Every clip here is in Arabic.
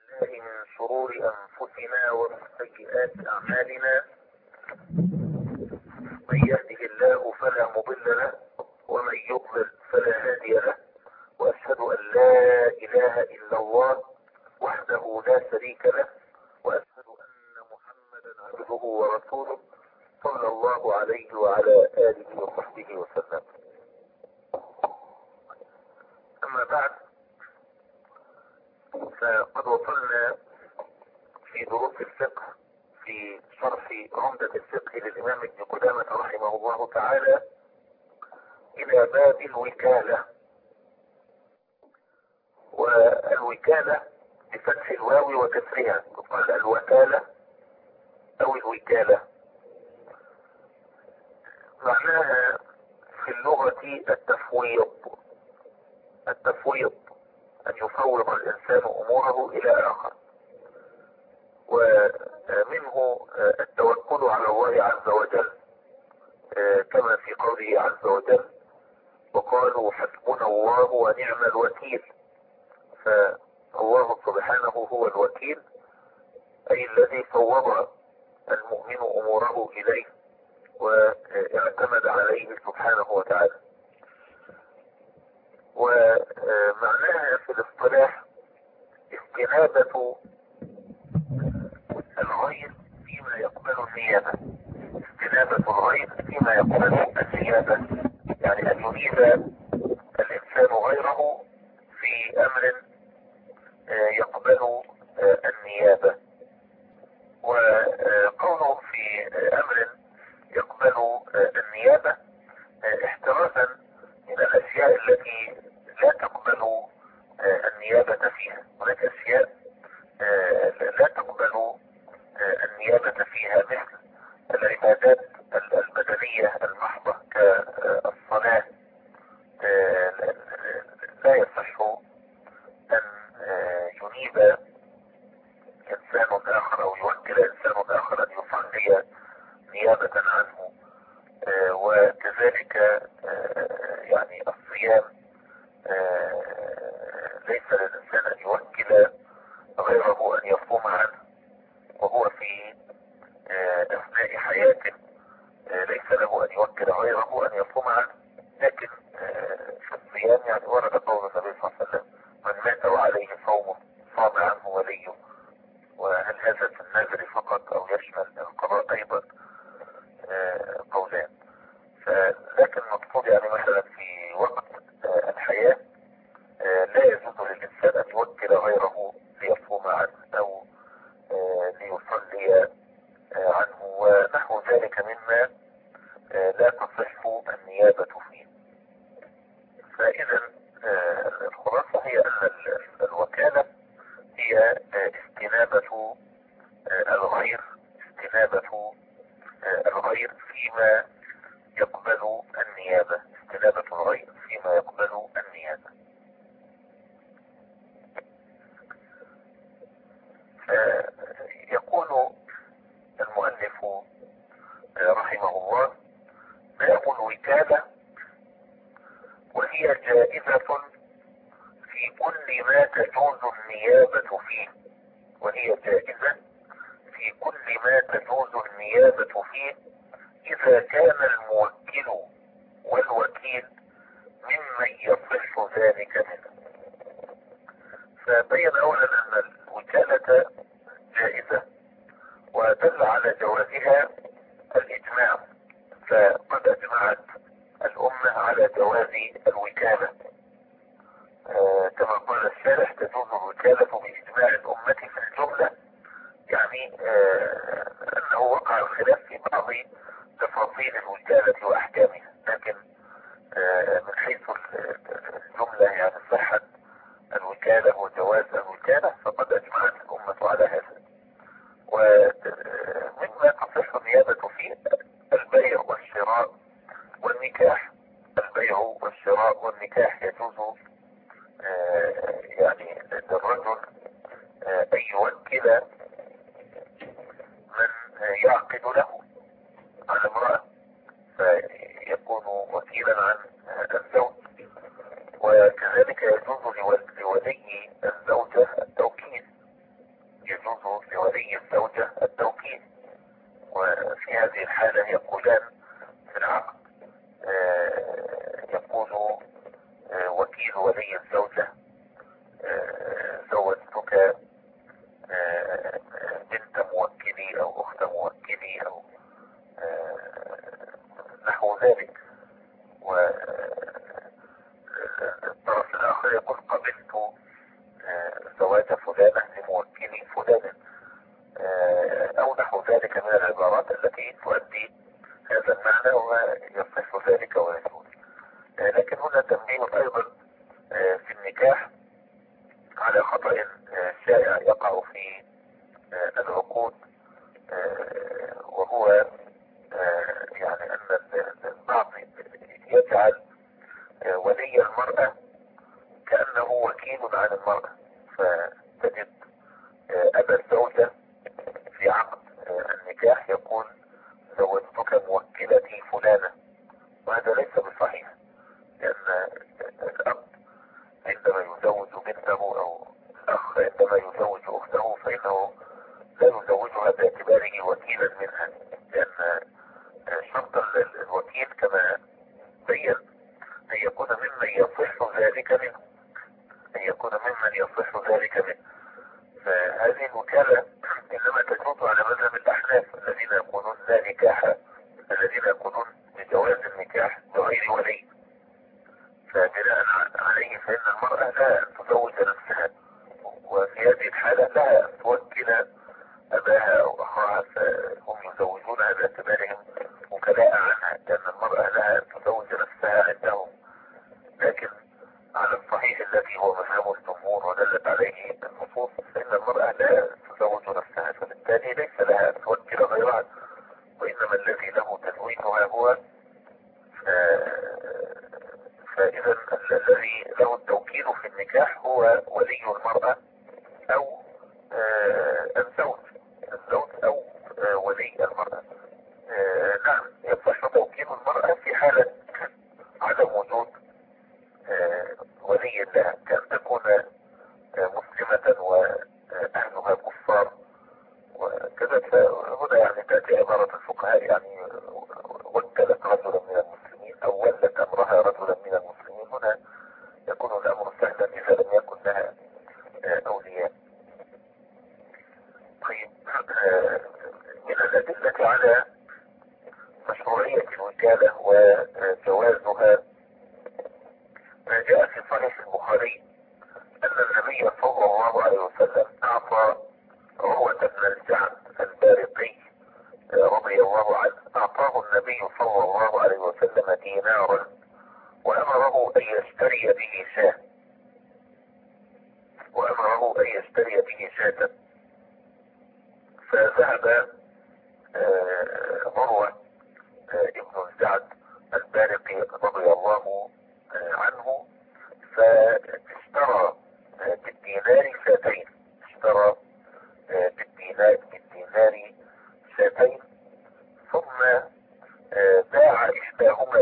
بالله من شرور أنفسنا ومن سيئات أعمالنا. من يهده الله فلا مضل له ومن يضلل فلا هادي له، وأشهد أن لا إله إلا الله وحده لا شريك له، وأشهد أن محمدا عبده ورسوله صلى الله عليه وعلى آله وصحبه وسلم. أما بعد، فقد وصلنا في دروس الفقه في شرح عمدة الفقه للإمام ابن قدامة رحمه الله تعالى إلى باب الوكالة. والوكالة بفتح الواو وكسرها تقال الوكالة أو الوكالة. معناها في اللغة التفويض أن يفوض الإنسان أموره إلى آخر، ومنه التوكل على الله عز وجل، كما في قوله عز وجل: وقالوا حسبنا الله ونعم الوكيل. فالله سبحانه هو الوكيل، أي الذي فوض المؤمن أموره إليه واعتمد عليه سبحانه وتعالى. ومعناها في الاصطلاح استنابة الغير فيما يقبل النيابة. استنابة الغير فيما يقبل النيابة، يعني أن ينيب الإنسان غيره في أمر يقبل النيابة. وقوله في أمر يقبل النيابة احترازا من الأشياء التي لا تقبل النيابة فيها. هناك أشياء لا تقبل النيابة فيها، مثل العبادات البدنية المحضة كالصلاة. لا يصح أن ينيب إنسان آخر أو يوكل إنسان آخر أن يصلي نيابة عنه. وكذلك يعني الصيام ليس للإنسان أن يوكل غيره أن يصوم عنه وهو في أثناء حياته، ليس له أن يوكل غيره أن يصوم عنه. لكن في الصيام يعني ورد قول النبي صلى الله عليه وسلم: من مات وعليه صوم صام عنه وليه. وهل هذا في النذر فقط أو يشمل القضاء أيضا؟ قولان. لكن المقصود يعني مثلا في وقت الحياة لا يجوز للإنسان أن يوكل غيره ليصوم عنه أو ليصلي عنه ونحو ذلك مما لا تصح النيابة فيه. فإذا الخلاصة هي أن الوكالة هي استنابة الغير فيما يقبل النيابة. استنابة الغير فيما يقبل النيابة. يقول المؤلف رحمه الله: باب الوكالة، وهي جائزة في كل ما تجوز النيابة فيه. وهي جائزة في كل ما تجوز النيابة فيه إذا كان الموكل والوكيل ممن يصح ذلك منه. فبين أولا أن الوكالة جائزة، ودل على جوازها الإجماع. فقد أجمعت الأمة على جواز الوكالة، كما قال الشارح: تجوز الوكالة بإجماع الأمة في الجملة. يعني أنه وقع الخلاف في بعض تفاصيل الوكالة وأحكامها، لكن من حيث الجملة يعني صحة الوكالة وجواز الوكالة فقد أجمعت الأمة على هذا. ومما تصح النيابة فيه البيع والشراء والنكاح. البيع والشراء والنكاح يجوز يعني للرجل أن يوكل من يعقد له على امرأة، فيكون وكيلا عن الزوج. وكذلك يجوز لولي الزوجة التوكيل زواج فلانة لموكل فلانة او نحو ذلك من العبارات التي تؤدي هذا المعنى ويصح ذلك ويجوز. لكن هنا تنبيه ايضا في النكاح على خطأ شائع يقع في العقود، وهو يعني ان البعض يجعل ولي المرأة كأنه وكيل عن المرأة، فتجد أبا الزوجة في عقد النكاح يقول زوجتك موكلتي فلانة، وهذا ليس بصحيح، لأن الأب عندما يزوج بنته أو الأخ عندما يزوج أخته فإنه لا يزوجها باعتباره وكيلا منها، لأن شرط الوكيل كما بين أن يكون ممن يصح ذلك منه، أن يكون ممن يصح ذلك منه. فهذه الوكالة إنما تجوز على مذهب الأحناف الذين يقولون لا نكاح، الذين يقولون بجواز النكاح بغير ولي. فبناء عليه فإن المرأة لها أن تزوج نفسها، وفي هذه الحالة لها أن توكل أباها أو أخاها، فهم يزوجونها باعتبارهم وكلاء عنها، لأن المرأة لها أن تزوج نفسها عندهم. لكن على الصحيح الذي هو مذهب الجمهور ودلت عليه النصوص فإن المرأة لا تزوج نفسها، فبالتالي ليس لها أن توكل غيرها، وإنما الذي له تزويجها هو. فإذا الذي له التوكيل في النكاح هو ولي المرأة أو الزوج أو ولي المرأة. نعم، يصح توكيل المرأة في حالة عدم وجود ولي لها، كأن تكون مسلمة وأهلها كفار وكذا. فهنا يعني تأتي عبارة الفقهاء يعني وكلت رجلا من المسلمين أو ولت أمرها رجلا من المسلمين، هنا يكون الأمر سهلا إذا لم يكن لها أولياء. طيب، من الأدلة على مشروعية الوكالة وجوازها ما جاء في صحيح البخاري أن النبي صلى الله عليه وسلم أعطى عروة بن الجعد البارقي رضي الله عنه، أعطاه النبي صلى الله عليه وسلم دينارا وأمره أن يشتري به شاة، فذهب عروة ابن الجعد البارقي رضي الله عنه فاشترى بالدينار شاتين، اشترى بالدينار شاتين، ثم باع إحداهما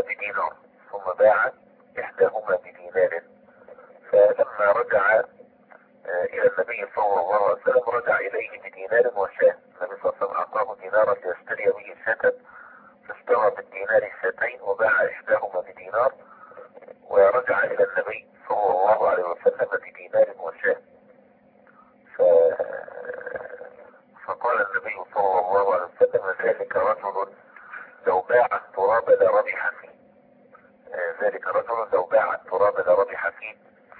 بدينار. فلما رجع إلى النبي صلى الله عليه وسلم رجع إليه بدينار وشاة. النبي صلى الله عليه وسلم أعطاه دينارا ليشتري به شاة، فاشترى بالدينار شاتين وباع إحداهما بدينار، ورجع إلى النبي صلى الله عليه وسلم بدينار وشاة. فقال النبي صلى الله عليه وسلم ذلك رجل لو باع التراب لربح فيه، ذلك رجل لو باع التراب لربح فيه.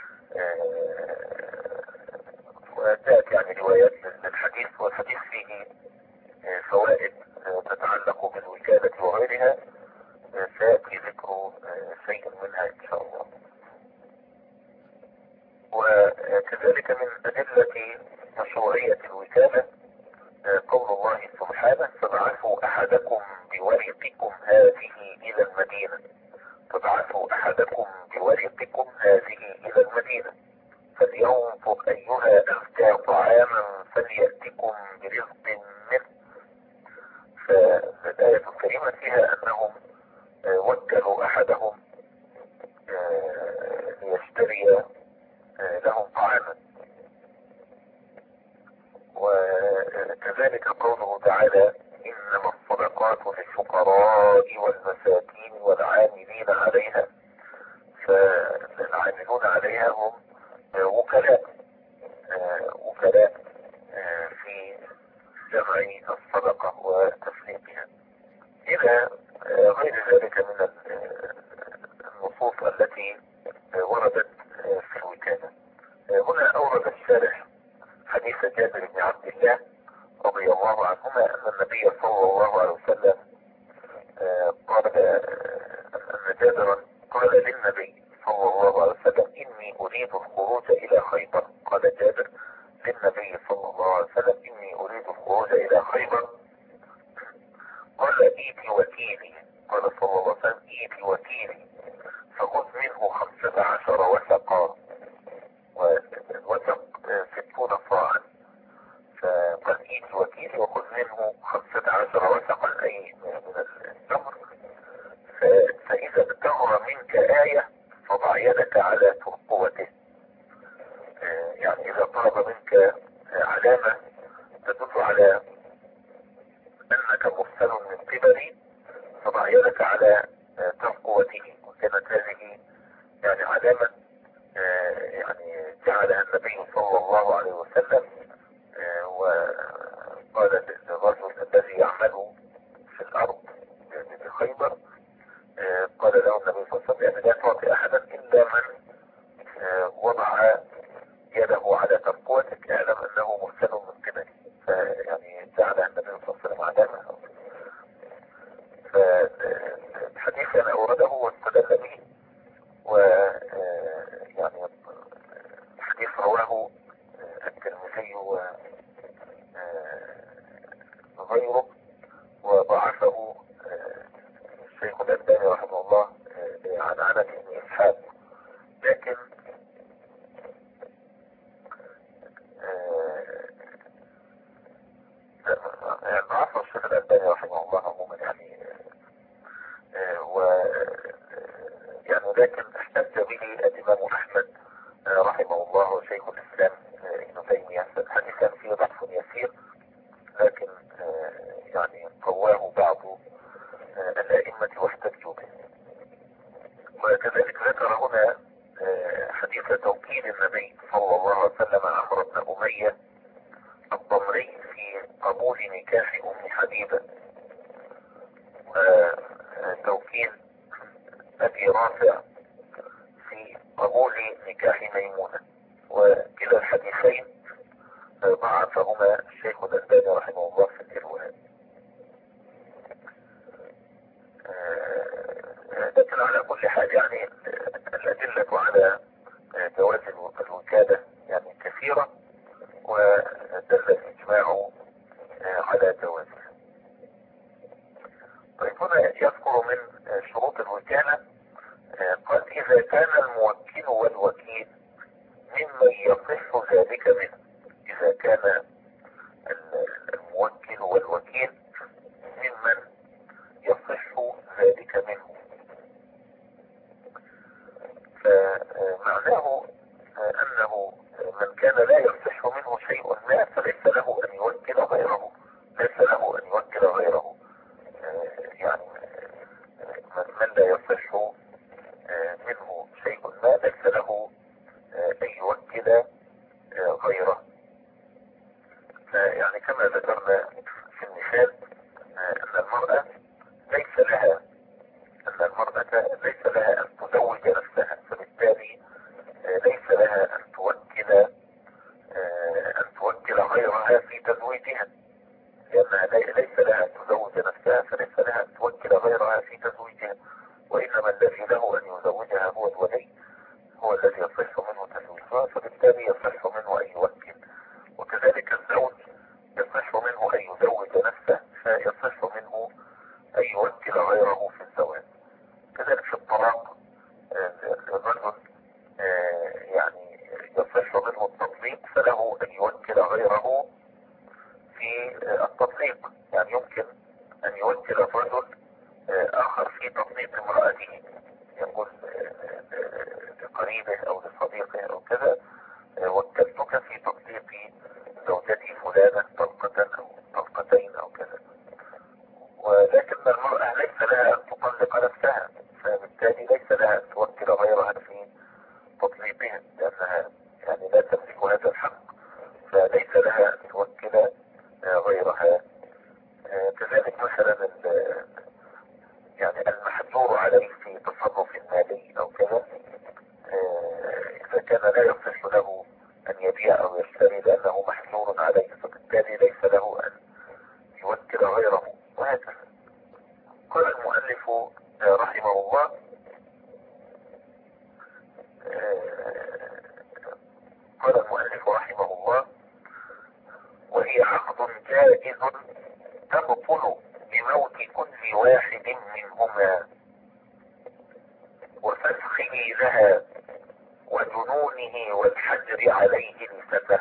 وجاءت يعني روايات للحديث، والحديث فيه فوائد تتعلق بالوكالة وغيرها، سيأتي ذكر شيء منها إن شاء الله. وكذلك من أدلة مشروعية الوكالة قول الله سبحانه فابعثوا أحدكم بورقكم هذه إلى المدينة، فلينظر أيها أزكى طعاما فليأتكم برزق منه. فالآية الكريمة فيها أنهم وكلوا أحدهم ليشتري لهم طعاما. وكذلك قوله تعالى إنما الصدقات للفقراء والمساكين والعاملين عليها، فالعاملون عليها هم وكلاء في جمع الصدقة وتفريقها إلى غير ذلك من النصوص التي وردت في الوكالة. هنا أورد الشارح النبي صلى الله عليه وسلم قال أن جابرا قال للنبي صلى الله عليه وسلم إني أريد الخروج إلى خيبر. قال جابر للنبي صلى الله عليه وسلم إني أريد الخروج إلى خيبر. قال إيتي وكيلي. قال صلى الله عليه وسلم إيتي وكيلي فخذ منه 15 وثقا، والوثق 60 صاعا. فقال إيتي وكيلي وخذ منه 15 وثقا أي من التمر، فإذا ابتغر منك آية فضع يدك على ترقوته. يعني إذا طلب منك علامة تدل على أنك مرسل من قبلي فضع يدك على ترقوته. وكانت هذه يعني علامة يعني جعلها النبي صلى الله عليه وسلم، وقال للرجل الذي يعمل في الأرض بخيبر، قال له النبي صلى الله عليه وسلم يعني لا تعطي أحدا إلا من وضع يده على ترقوتك اعلم أنه مرسل من قبلي. فيعني جعلها النبي صلى الله عليه وسلم علامة. فالحديث أنا أورده واستدل به، ويعني الحديث رواه الترمذي وغيره وضعفه الشيخ الألباني رحمه الله عن عنة بن إسحاق. لكن ضعفه الشيخ الألباني رحمه الله عموما يعني لكن احتج به الإمام أحمد رحمه الله وشيخ الإسلام ابن تيمية. حديثا فيه ضعف يسير، لكن يعني قواه بعض الأئمة واحتجوا به. وكذلك ذكر هنا حديث توكيل النبي صلى الله عليه وسلم عمرو بن أمية الضمري في قبول نكاح أم حبيبة، وتوكيل أبي رافع في قبول نكاح ميمونة. وكلا الحديثين ضعفهما الشيخ الألباني رحمه الله في الإرواء. لكن على كل حال يعني الأدلة على جواز الوكالة يعني كثيرة، ودل الإجماع على جوازها. طيب هنا يذكر من شروط الوكالة قال إذا كان الموكل والوكيل ممن يصح ذلك منه. إذا كان الموكل والوكيل ممن يصح ذلك منه، فمعناه أنه من كان لا يصح منه شيء ما فليس له أن يوكل غيره، ليس له أن يوكل غيره. يعني من لا يصح منه شيء ما ليس له أن يوكل غيره. فيعني كما ذكرنا في المثال أن المرأة ليس لها أن تزوج نفسها، فبالتالي ليس لها أن توكل غيرها في تزويجها، لأنها ليس لها أن تزوج نفسها فليس لها أن توكل غيرها في تزويجها، وإنما الذي له أن يزوجها هو الولي، هو الذي يصح منه تزويجها، فبالتالي يصح منه أن يوكل. وكذلك الزوج يصح منه أن يزوج نفسه، فيصح منه أن يوكل غيره في الزواج. كذلك في الطلاق الرجل يعني يصح منه التطليق، فله أن يوكل غيره في التطليق. يعني يمكن أن يوكل الرجل آخر في تطليق امرأته، يقول لقريبه أو لصديقه أو كذا وكلتك في تطليق زوجتي فلانة طلقة أو طلقتين أو كذا. ولكن المرأة ليس لها أن تطلق نفسها، فبالتالي ليس لها أن توكل غيرها في تطليقها، لأنها يعني لا تملك هذا الحق، فليس لها أن توكل غيرها. كذلك مثلا يعني المحجور عليه في تصرف مالي أو كذا، إذا كان لا يصح له أن يبيع أو يشتري لأنه محجور عليه، فبالتالي ليس له أن يوكل جائز تبطل بموت كل واحد منهما وفسخه لها وجنونه والحجر عليه لسفه.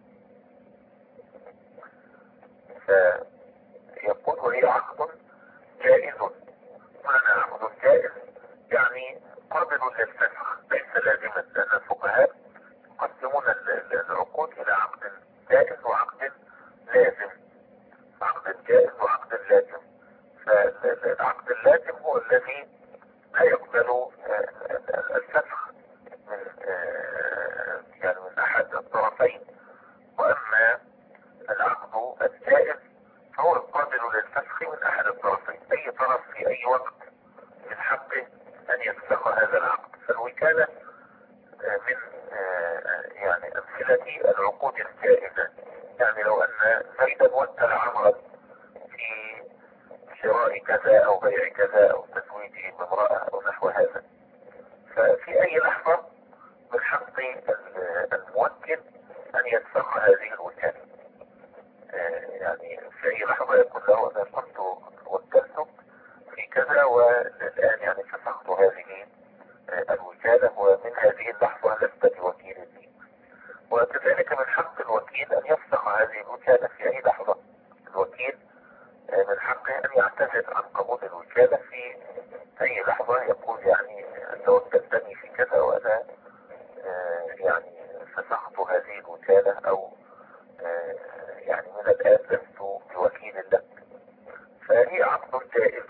فيقول هي عقد جائز. معنى عقد جائز يعني قابل للفسخ ليس لازما، لأن الفقهاء يقسمون العقود إلى عقد جائز وعقد لازم. عقد جائز وعقد لازم. فالعقد اللازم هو الذي لا يقبل الفسخ من يعني من أحد الطرفين، وأما العقد الجائز فهو القابل للفسخ من أحد الطرفين. أي طرف في أي وقت من حقه أن يفسخ هذا العقد. فالوكالة من يعني أمثلة العقود الجائزة. يعني لو أن زيدا وكل عمرا في شراء كذا أو بيع كذا أو تزويجه بامرأة أو نحو هذا، ففي أي لحظة من حق الموكل أن يفسخ هذه الوكالة. يعني في أي لحظة يقول له أنا كنت وكلتك في كذا والآن يعني فسخت هذه الوكالة، ومن هذه اللحظة لست بوكيل لي. وكذلك من حق الوكيل أن يفسخ هذه الوكالة في أي لحظة. الوكيل من حقه أن يعتذر عن قبول الوكالة في أي لحظة، يقول يعني أنت وكلتني في كذا وأنا يعني فسخت هذه الوكالة، أو يعني من الآن لست بوكيل لك. فهي عقد جائز.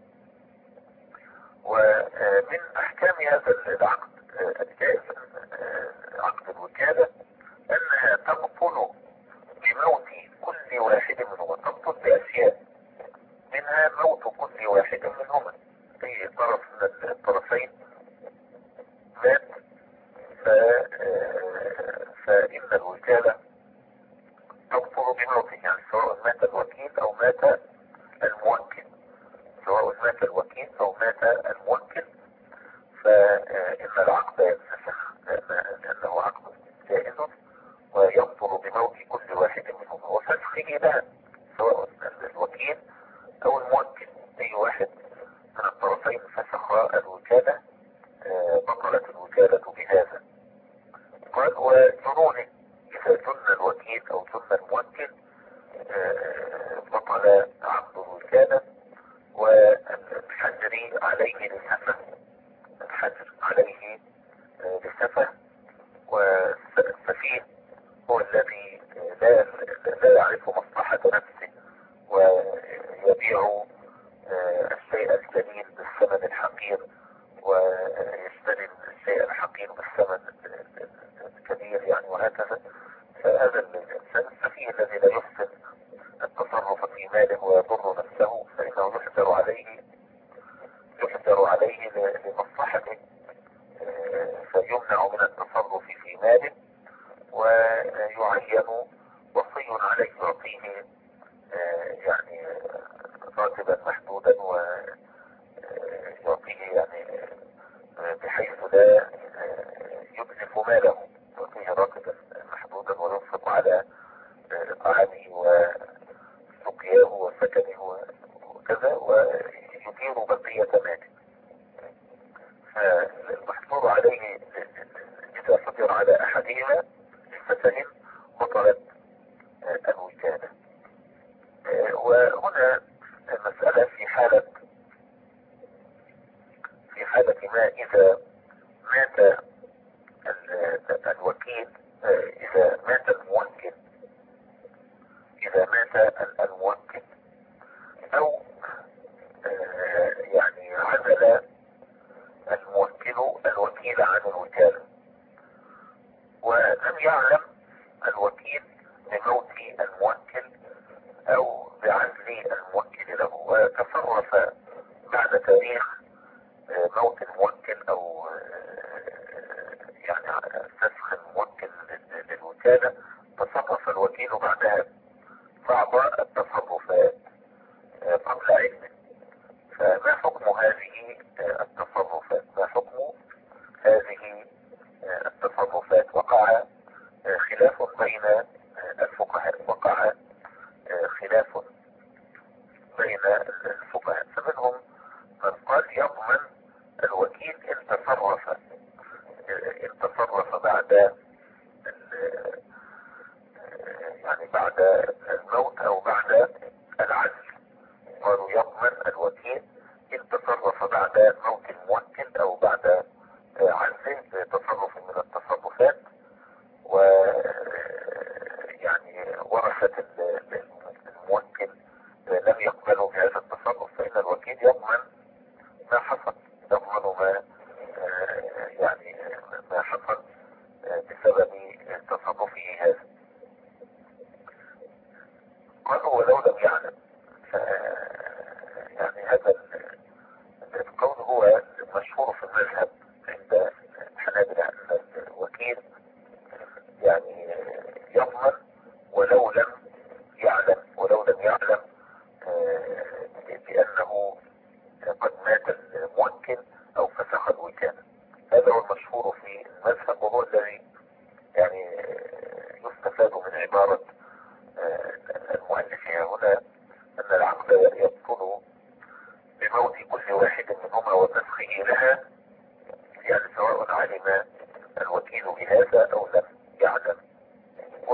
ومن أحكام هذا العقد الجائز عقد الوكالة أنها تبطل بموت كل واحد منهما. تبطل بأشياء، منها موت كل واحد منهما. أي طرف من الطرفين مات فإن الوكالة تبطل بموته، يعني سواء مات الوكيل أو مات الموكل. سواء مات الوكيل أو مات الموكل فإن العقد ينفسخ، لأنه عقد جائز ويبطل بموت كل واحد منهما وفسخه لها، سواء الوكيل أو الموكل. أي واحد من الطرفين فسخ الوكالة بطلت الوكالة بهذا. قال وجنونه، إذا جن الوكيل أو جن الموكل بطل عقد الوكالة. والحجر عليه لسفة، الحجر عليه لسفة. والسفيه هو الذي لا يعرف مصلحة نفسه ويبيع الشيء الجليل بالثمن الحقير ويشتري الشيء الحقير بالثمن الكبير يعني، وهكذا. فهذا الإنسان السفيه الذي لا يحسن التصرف في ماله ويضر نفسه فإنه يحجر عليه لمصلحته، فيمنع من التصرف في ماله ويعين وصي عليه يعطيه يعني راتبا محدودا، ويعطيه يعني بحيث لا يتلف ماله، يعطيه راتبا محدودا وينفق على طعامه وسقياه وسكنه وكذا، ويدير بقية ماله. فالمحظور عليه إذا فطر على أحدهما لفتن بطلت الوكالة. وهنا المسألة في حالة ما إذا مات الوكيل، إذا مات الموكل، أو يعني عزل الموكل الوكيل عن الوكالة، ولم يعلم الوكيل بموت الموكل أو بعزل الموكل له، وتصرف بعد تاريخ موت الموكل أو يعني فسخ الموكل للوكالة. تصرف الوكيل بعدها بعض التصرفات قبل علمه. فما حكم هذه التصرفات؟ وقع خلاف بين الفقهاء، خلاف بين الفقهاء، فمنهم من قال يضمن الوكيل إن تصرف بعد يعني بعد الموت أو بعد العزل. قالوا يضمن الوكيل إن تصرف بعد موت الموكل أو بعد عزله بتصرف من التصرفات، ويعني ورثة الموكل لم يقبلوا بهذا التصرف، فإن الوكيل يضمن ما حصل، يضمن ما حصل بسبب تصرفه هذا. قالوا ولو لم يعلم. يعني هذا القول هو المشهور في المذهب عند الحنابلة، أن الوكيل يعني يضمن ولو لم يعلم بأنه قد مات الموكل أو فسخ الوكالة. هذا هو المشهور في المذهب، وهو الذي يعني يستفاد من عبارة المؤلف هنا أن العقد يبطل بموت كل واحد منهما وفسخه لها، يعني سواء علم الوكيل بهذا أو لم يعلم. و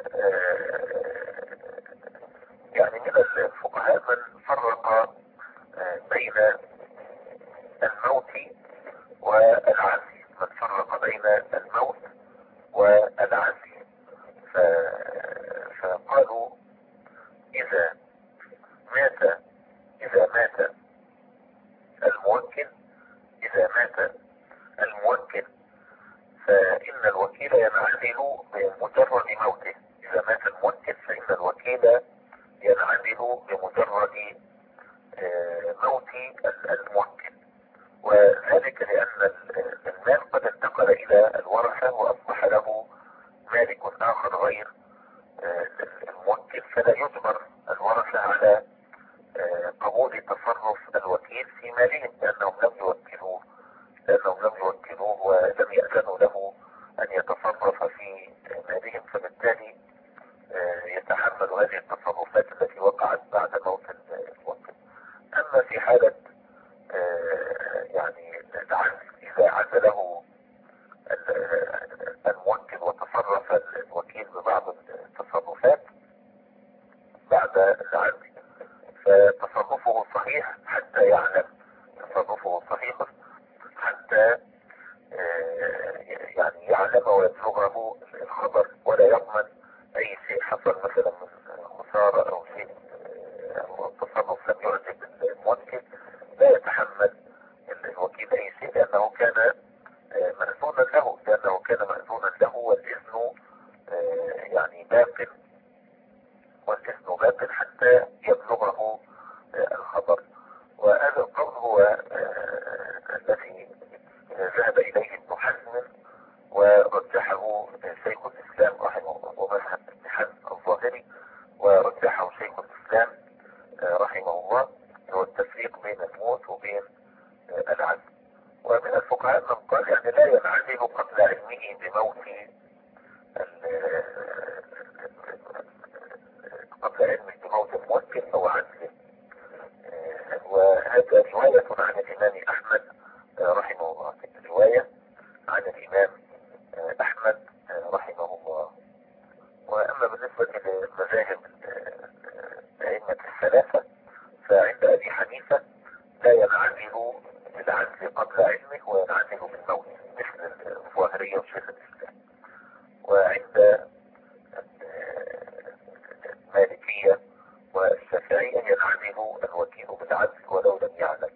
يعني من الفقهاء من فرق بين الموت والعزل، فقالوا إذا مات الموكل فإن الوكيل ينعزل بمجرد موته. إذا مات الموكل فإن الوكيل ينعزل بمجرد موت الموكل، وذلك لأن المال قد انتقل إلى الورثة وأصبح له مالك آخر غير الموكل، فلا يجبر الورثة على قبول تصرف الوكيل في مالهم، لأنهم لم يوكلوه ولم يأذنوا له أن يتصرف في مالهم، فبالتالي يتحمل هذه التصرفات التي وقعت بعد موت الموكل. أما في حالة يعني العزل، إذا عزله الموكل وتصرف الوكيل ببعض التصرفات بعد العزل، فتصرفه صحيح حتى يعلم، حتى يعني يعلم ويبلغه الخبر، ولا يضمن أي شيء حصل مثلا من خسارة أو شيء أو تصرف لم يعجب الموكل، لا يتحمل الوكيل أي شيء، لأنه كان مأذونا له، والإذن يعني باق حتى يبلغه الخبر. وهذا القول هو الذي ذهب إليه ابن حزم ورجحه شيخ الإسلام رحمه الله، ومذهب ابن حزم الظاهري ورجحه شيخ الإسلام رحمه الله، هو التفريق بين الموت وبين العزل. ومن الفقهاء من قال يعني لا ينعزل قبل علمه بموت الموكل أو عزله. وهذا رواية عن الإمام أحمد رحمه الله، رواية عن الإمام أحمد رحمه الله. وأما بالنسبة لمذاهب الأئمة الثلاثة، فعند أبي حنيفة لا ينعزل بالعزل قبل علمه وينعزل بالموت مثل الظاهرية وشيخ الإسلام. وعند المالكية والشافعية ينعزل الوكيل بالعزل ولو لم يعلم.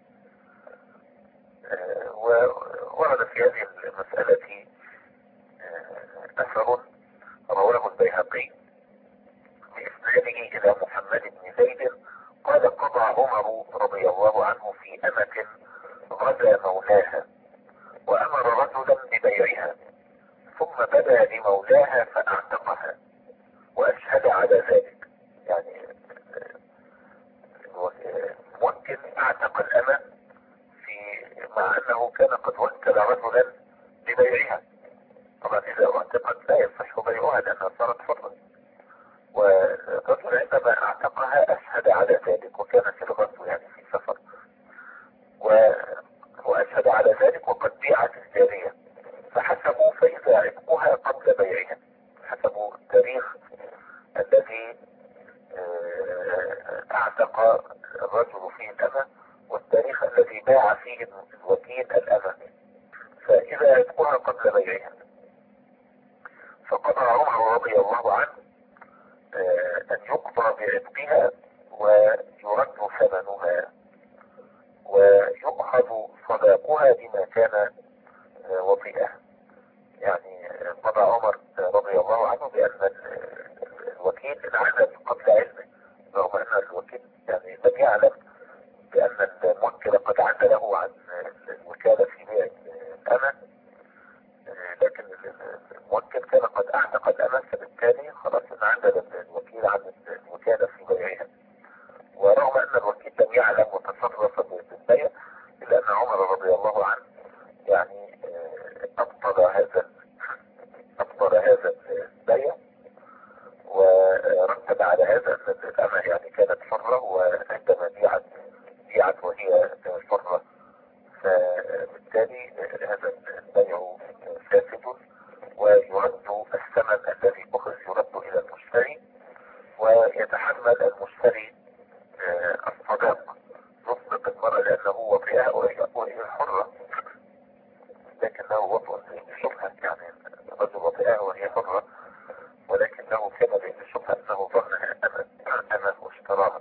وورد في هذه المسألة أثر رواه البيهقي فأبوها أشهد على ذلك، وكان في الغزو يعني في سفر، وأشهد على ذلك وقد بيعت الجارية، فحسبوا فإذا عتقها قبل بيعها، حسبوا التاريخ الذي اعتق الرجل فيه الأمة والتاريخ الذي باع فيه الوكيل الأمة، فإذا عتقها قبل بيعها. فقضى عمر رضي الله عنه أن يقضى بعتقها ويرد ثمنها ويؤخذ صداقها بما كان وطئها. يعني قضى عمر رضي الله عنه بأن الوكيل انعزل قبل علمه، رغم أن الوكيل يعني لم يعلم بأن الموكل قد عزله عن الوكالة في بيع الأمة، لكن الموكل كان قد أعتق الأمة، فبالتالي خلاص انعزل الوكيل عن الوكالة في بيعها. ورغم أن الوكيل لم يعلم وتصرف بالبيع، إلا أن عمر رضي الله عنه يعني أبطل هذا البيع، ورتب على هذا أن الأمة يعني كانت حرة، وعندما بيعت وهي حرة، فبالتالي هذا البيع فاسد، ويرد الثمن الذي أخذ يرد إلى المشتري، ويتحمل المشتري الصداق، يصدق المرأة لأنه وطئها وهي حرة، لكنه وطئ بشبهة، يعني الرجل وطئها وهي حرة، ولكنه كان بشبهة أنه ظنها أمة واشتراها.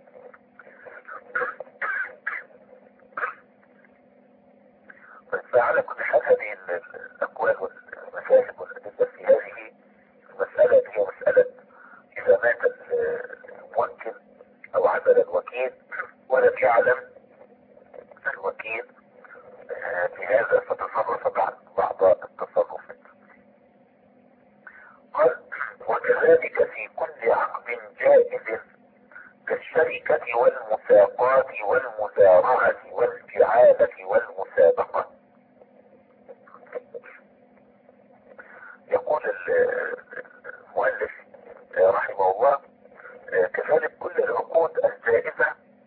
فعلى كل حال هذه الأقوال والمذاهب والأدلة في هذه المسألة هي مسألة إذا مات الموكل أو عزل الوكيل ولم يعلم الوكيل بهذا فتصرف بعض التصرفات. قال وكذلك في كل عقد جائز كالشركة والمساقات والمزارعة والجعالة والمسابقة. يقول المؤلف رحمه الله كذلك كل العقود الجائزة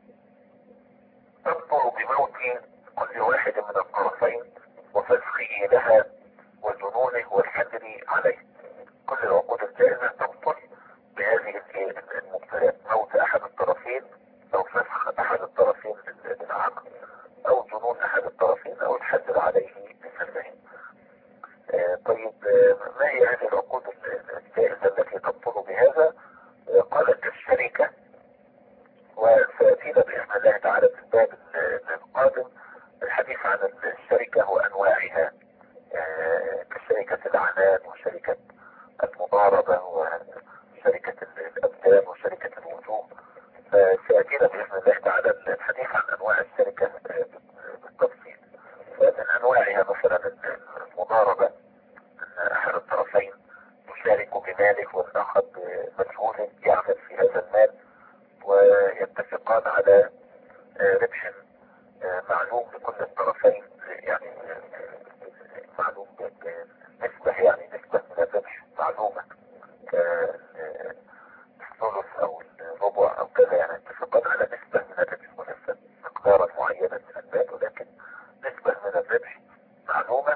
تبطل بموت كل واحد من الطرفين وفسخه لها وجنونه والحجر عليه. كل العقود الجائزة تبطل بهذه المبتلات، موت أحد الطرفين أو فسخ أحد الطرفين للعقد أو جنون أحد الطرفين أو الحجر عليه بسلمه. طيب ما هي هذه العقود الجائزة التي تبطل بهذا؟ قال كالشركة، وسيأتينا بإذن الله تعالى في الباب القادم الحديث عن الشركة وأنواعها، كشركة الأعنان وشركة المضاربة وشركة الأبدان وشركة الوجوه. سيأتينا بإذن الله تعالى الحديث عن أنواع الشركة بالتفصيل. فمن أنواعها مثلا المضاربة، أن أحد الطرفين يشارك بماله والآخر بمجهول يعمل في هذا المال، ويتفقان على ربح معلوم لكل الطرفين، يعني معلوم بنسبة، يعني نسبة من الربح معلومة كالثلث أو الربع أو كذا، يعني اتفقان على نسبة من الربح وليس مقدارا معينا من المال، ولكن نسبة من الربح معلومة.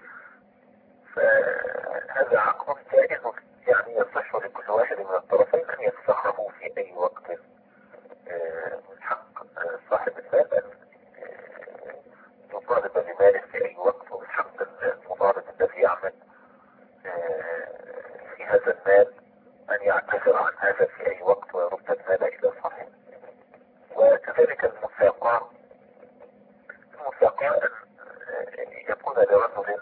فهذا عقد جائز، يعني يصح لكل واحد من الطرفين أن يفسخه في أي وقت. من حق صاحب المال أن يطالب بماله في أي وقت، ومن حق المضارب الذي يعمل في هذا المال أن يعتذر عن هذا في أي وقت ويرد المال إلى صاحبه. وكذلك المساقات أن يكون لرجل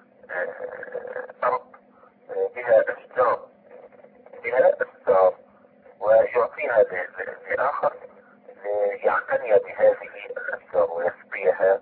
أرض بها أشجار ويعطيها لآخر ليعتني بهذه الأشجار ويسقيها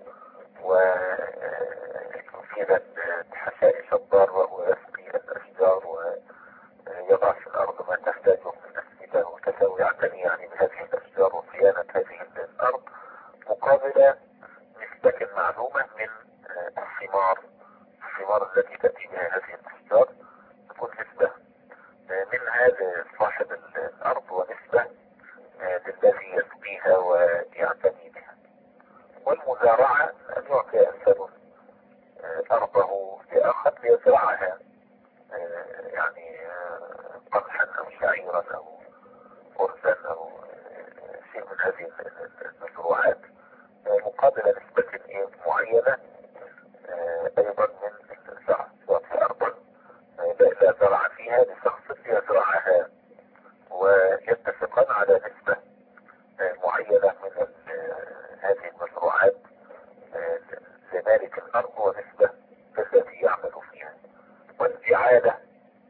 ويفيد الحشائش الضارة ويسقي الأشجار ويضع في الأرض ما تحتاجه من أسمدة وكذا، ويعتني يعني بهذه الأشجار وصيانة هذه الأرض مقابل نسبة معلومة من الثمار التي تأتي بها هذه الأشجار، تكون نسبة منها لصاحب الأرض ونسبة للذي يسقيها ويعتني بها. والمزارعة أن يعطي إنسان أرضه لآخر ليزرعها، يعني قمحا أو شعيرا أو أرزا أو شيء من هذه المزروعات مقابل نسبة معينة أيضا من الزرع، يعطي أرضا لا زرع فيها لشخص يزرعها، ويتفقان على نسبة معينة من هذه المزروعات لمالك الأرض ونسبة للذي يعمل فيها. والجعالة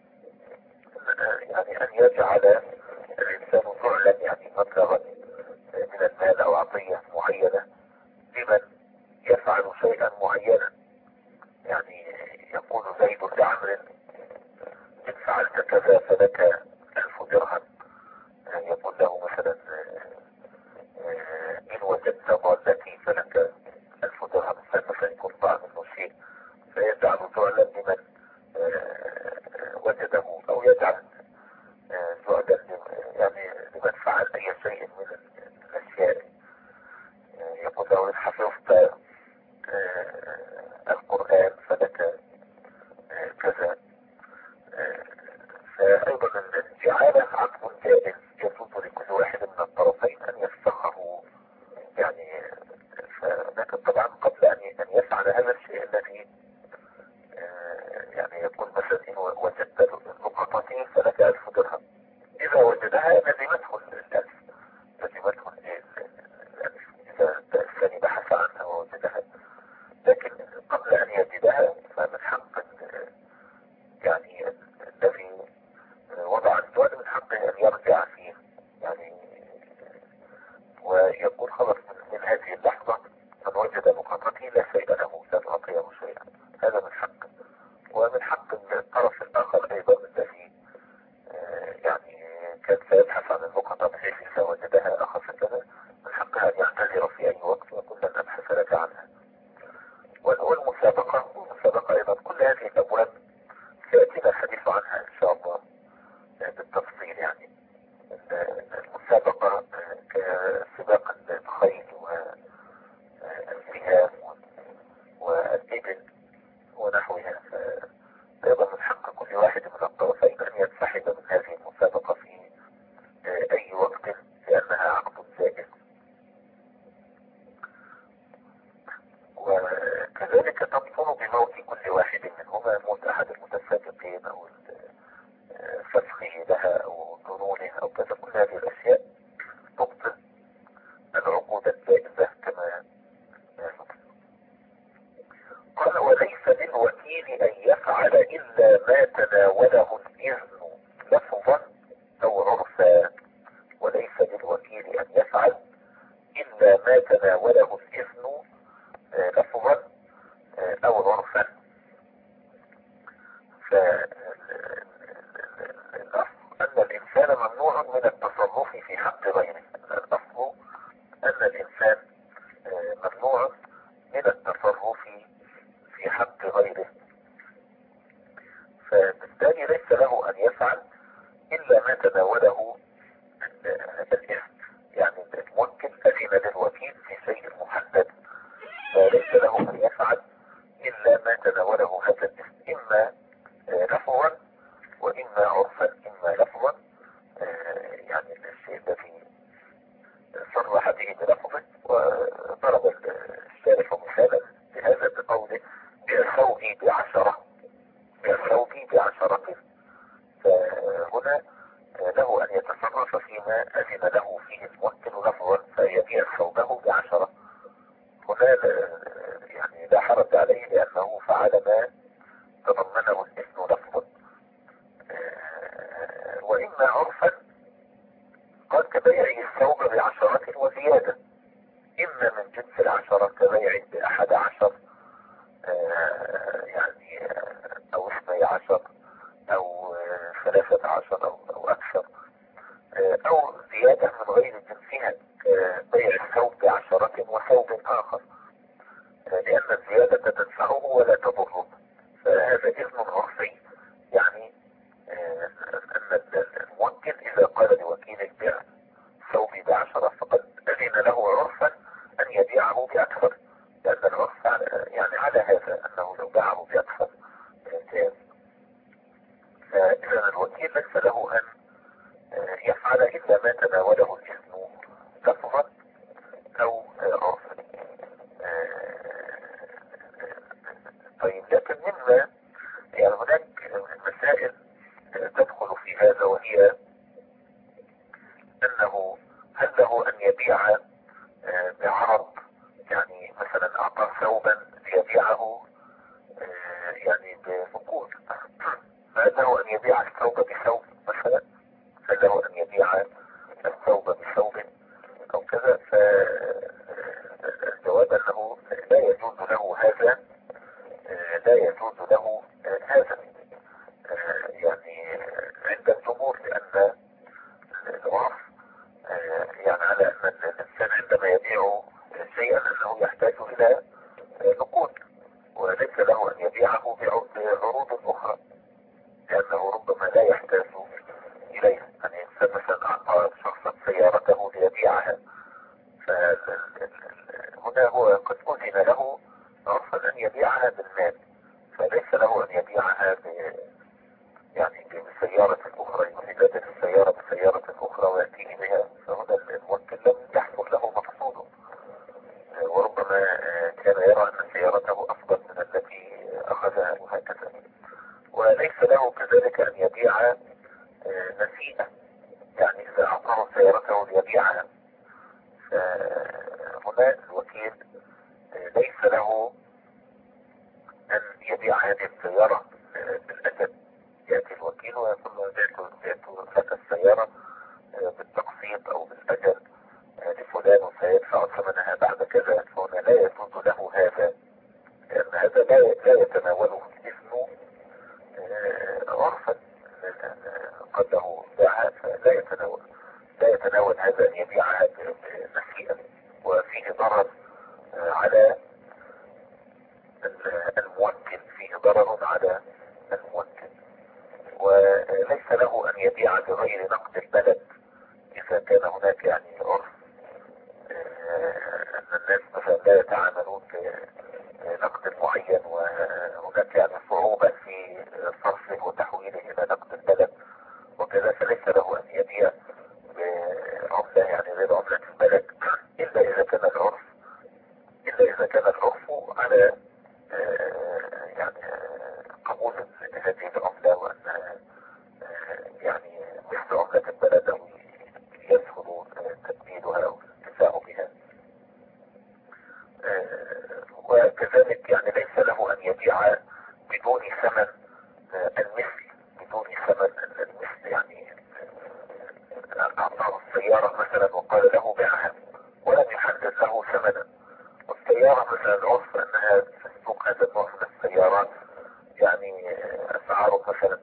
يعني أن يجعل الإنسان فعلا يعني مبلغا من المال أو عطية معينة لمن يفعل شيئا معينا. يعني يقول زيد لعمرو إن فعلت كذا فلك 1000 درهم. يقول له مثلا إن وجدت ضالتي فلك 1000 درهم، فمثلا يكون ضاع منه شيء فيجعل جعلا لمن وجده، أو يجعل جعلا يعني لمن فعل أي شيء من الأشياء. يقول له إن حفظت القرآن فلك كذا. فأيضا الجعالة عقد جائز يجوز لكل واحد من الطرفين أن يفسخه، يعني لكن طبعا قبل أن يفعل هذا الشيء الذي يعني يقول مثلا إن وجدت لقطتين فلك 1000 درهم، إذا وجدها لزمته 1000، لزمته 1000 إذا الثاني بحث عنها ووجدها. لكن قبل أن يجدها فمن حق يعني الذي وضع السؤال من حقه أن يرجع فيه، يعني ويقول خلاص من هذه اللحظة من وجد لقطته لا شيء له، لا تعطيه شيئا. هذا من حقه. ومن حق الطرف الآخر أيضا الذي يعني كان سيبحث عن اللقطة بحيث إذا وجدها أخذ كذا، من حقها أن يعتذر في أي وقت ويقول لن أبحث لك عنها. والمسابقة أيضا كل هذه الأبواب سيأتينا الحديث عنها إن شاء الله بالتفصيل. يعني المسابقة كسباق الخيل والسهام والإبل ونحوها، أيضا من حق كل واحد من الطرفين أن ينسحب من هذه المسابقة في أي وقت لأنها عقد جائز. وكذلك تبطل بموت كل واحد منهما، موت أحد المتسابقين أو فسخه لها أو جنونه أو كذا. كل هذه الأشياء تبطل العقود الجائزة كما قال. وليس للوكيل أن يفعل إلا ما تناوله الإذن لفظا أو عرفا. وليس للوكيل أن يفعل إلا ما تناوله الإذن لفظا أو عرفا. فالأصل أن الإنسان ممنوع من التصرف في حق غيره. الأصل أن الإنسان ممنوع من التصرف في حق غيره، فبالتالي ليس له أن يفعل إلا ما تناوله الإذن. يعني الموكل أذن للوكيل في شيء محدد، فليس له أن يفعل إلا ما تناوله هذا الإذن، إما لفظا وإما عرفا. إما لفظا يعني الشيء الذي صرح به بلفظه، وضرب الشارح مثالا لهذا بقوله بثوبي ب10، بثوبي ب10. فهنا له أن يتصرف فيما أذن له فيه الموكل لفظا فيبيع ثوبه ب10. هنا يعني لا حرج عليه لأنه فعل ما تضمنه الإذن لفظا. وإما عرفا قال كبيع الثوب ب10 وزيادة، إما من جنس 10 كبيع ب11 يعني أو 12 أو 13 أو أكثر، أو زيادة من غير جنسها كبيع الثوب ب10 وثوب آخر، لأن الزيادة تنفعه ولا تضره. فهذا إذن عرفي، يعني أن الموكل إذا قال لوكيل بيع ثوبي يفعل إلا ما تناوله الإثم لفظا أو عرفا. طيب، لكن مما يعني هناك مسائل تدخل في هذا، وهي أنه هل له أن يبيع بعرض، يعني مثلا أعطى ثوبا ليبيعه يعني بنقود، فهل له أن يبيع الثوب بثوب مثلا؟ هل له أن يبيع الثوب بثوب أو كذا؟ فالجواب أنه لا يجوز له هذا، لا يجوز له هذا يعني عند الجمهور، لأن العرف يعني على أن الإنسان عندما يبيع شيئا أنه يحتاج إلى نقود، وليس له أن يبيعه بعروض أخرى، لأنه ربما لا يحتاج إليها. يعني إنسان مثلا أعطى شخصا سيارته ليبيعها، فهنا هو قد أذن له عرفا أن يبيعها بالمال، فليس له أن يبيعها يعني بسيارة أخرى، يزداد السيارة بسيارة أخرى ويأتيه بها، فهنا الموكل لم يحصل له مقصوده، وربما كان يرى أن سيارته أفضل من التي أخذها وهكذا. وليس له كذلك أن يبيع نسيئة، يعني إذا أعطاه سيارته ليبيعها، فهنا الوكيل ليس له أن يبيع هذه السيارة بالأجل. يأتي الوكيل ويقول له بعت لك السيارة بالتقسيط أو بالأجل لفلان وسيدفع ثمنها بعد كذا، فهنا لا يجوز له هذا، لأن هذا لا يتناوله الإثم عرفا، قد له باعها فلا يتناول هذا أن يبيعها بنسيئة، وفيه ضرر على الموكل، فيه ضرر على الموكل. وليس له أن يبيع بغير نقد البلد، إذا كان هناك يعني عرف أن الناس مثلا لا يتعاملون بنقد معين، وهناك يعني صعوبة في صرفه وتحويله إلى نقد البلد وكذا، فليس له أن يبيع بعملة يعني غير عملة البلد، إلا إذا كان العرف على يعني قبول هذه العملة، وأنها يعني مثل عملة البلد أو يسهل تبديلها أو الانتفاع بها. وكذلك يعني ليس له أن يبيع بدون ثمن المثل، يعني أعطاه السيارة مثلا وقال له بيعها ولم يحدد له ثمنا، والسيارة مثلا عرف أنها في السوق هذا النوع من السيارات يعني أسعاره مثلا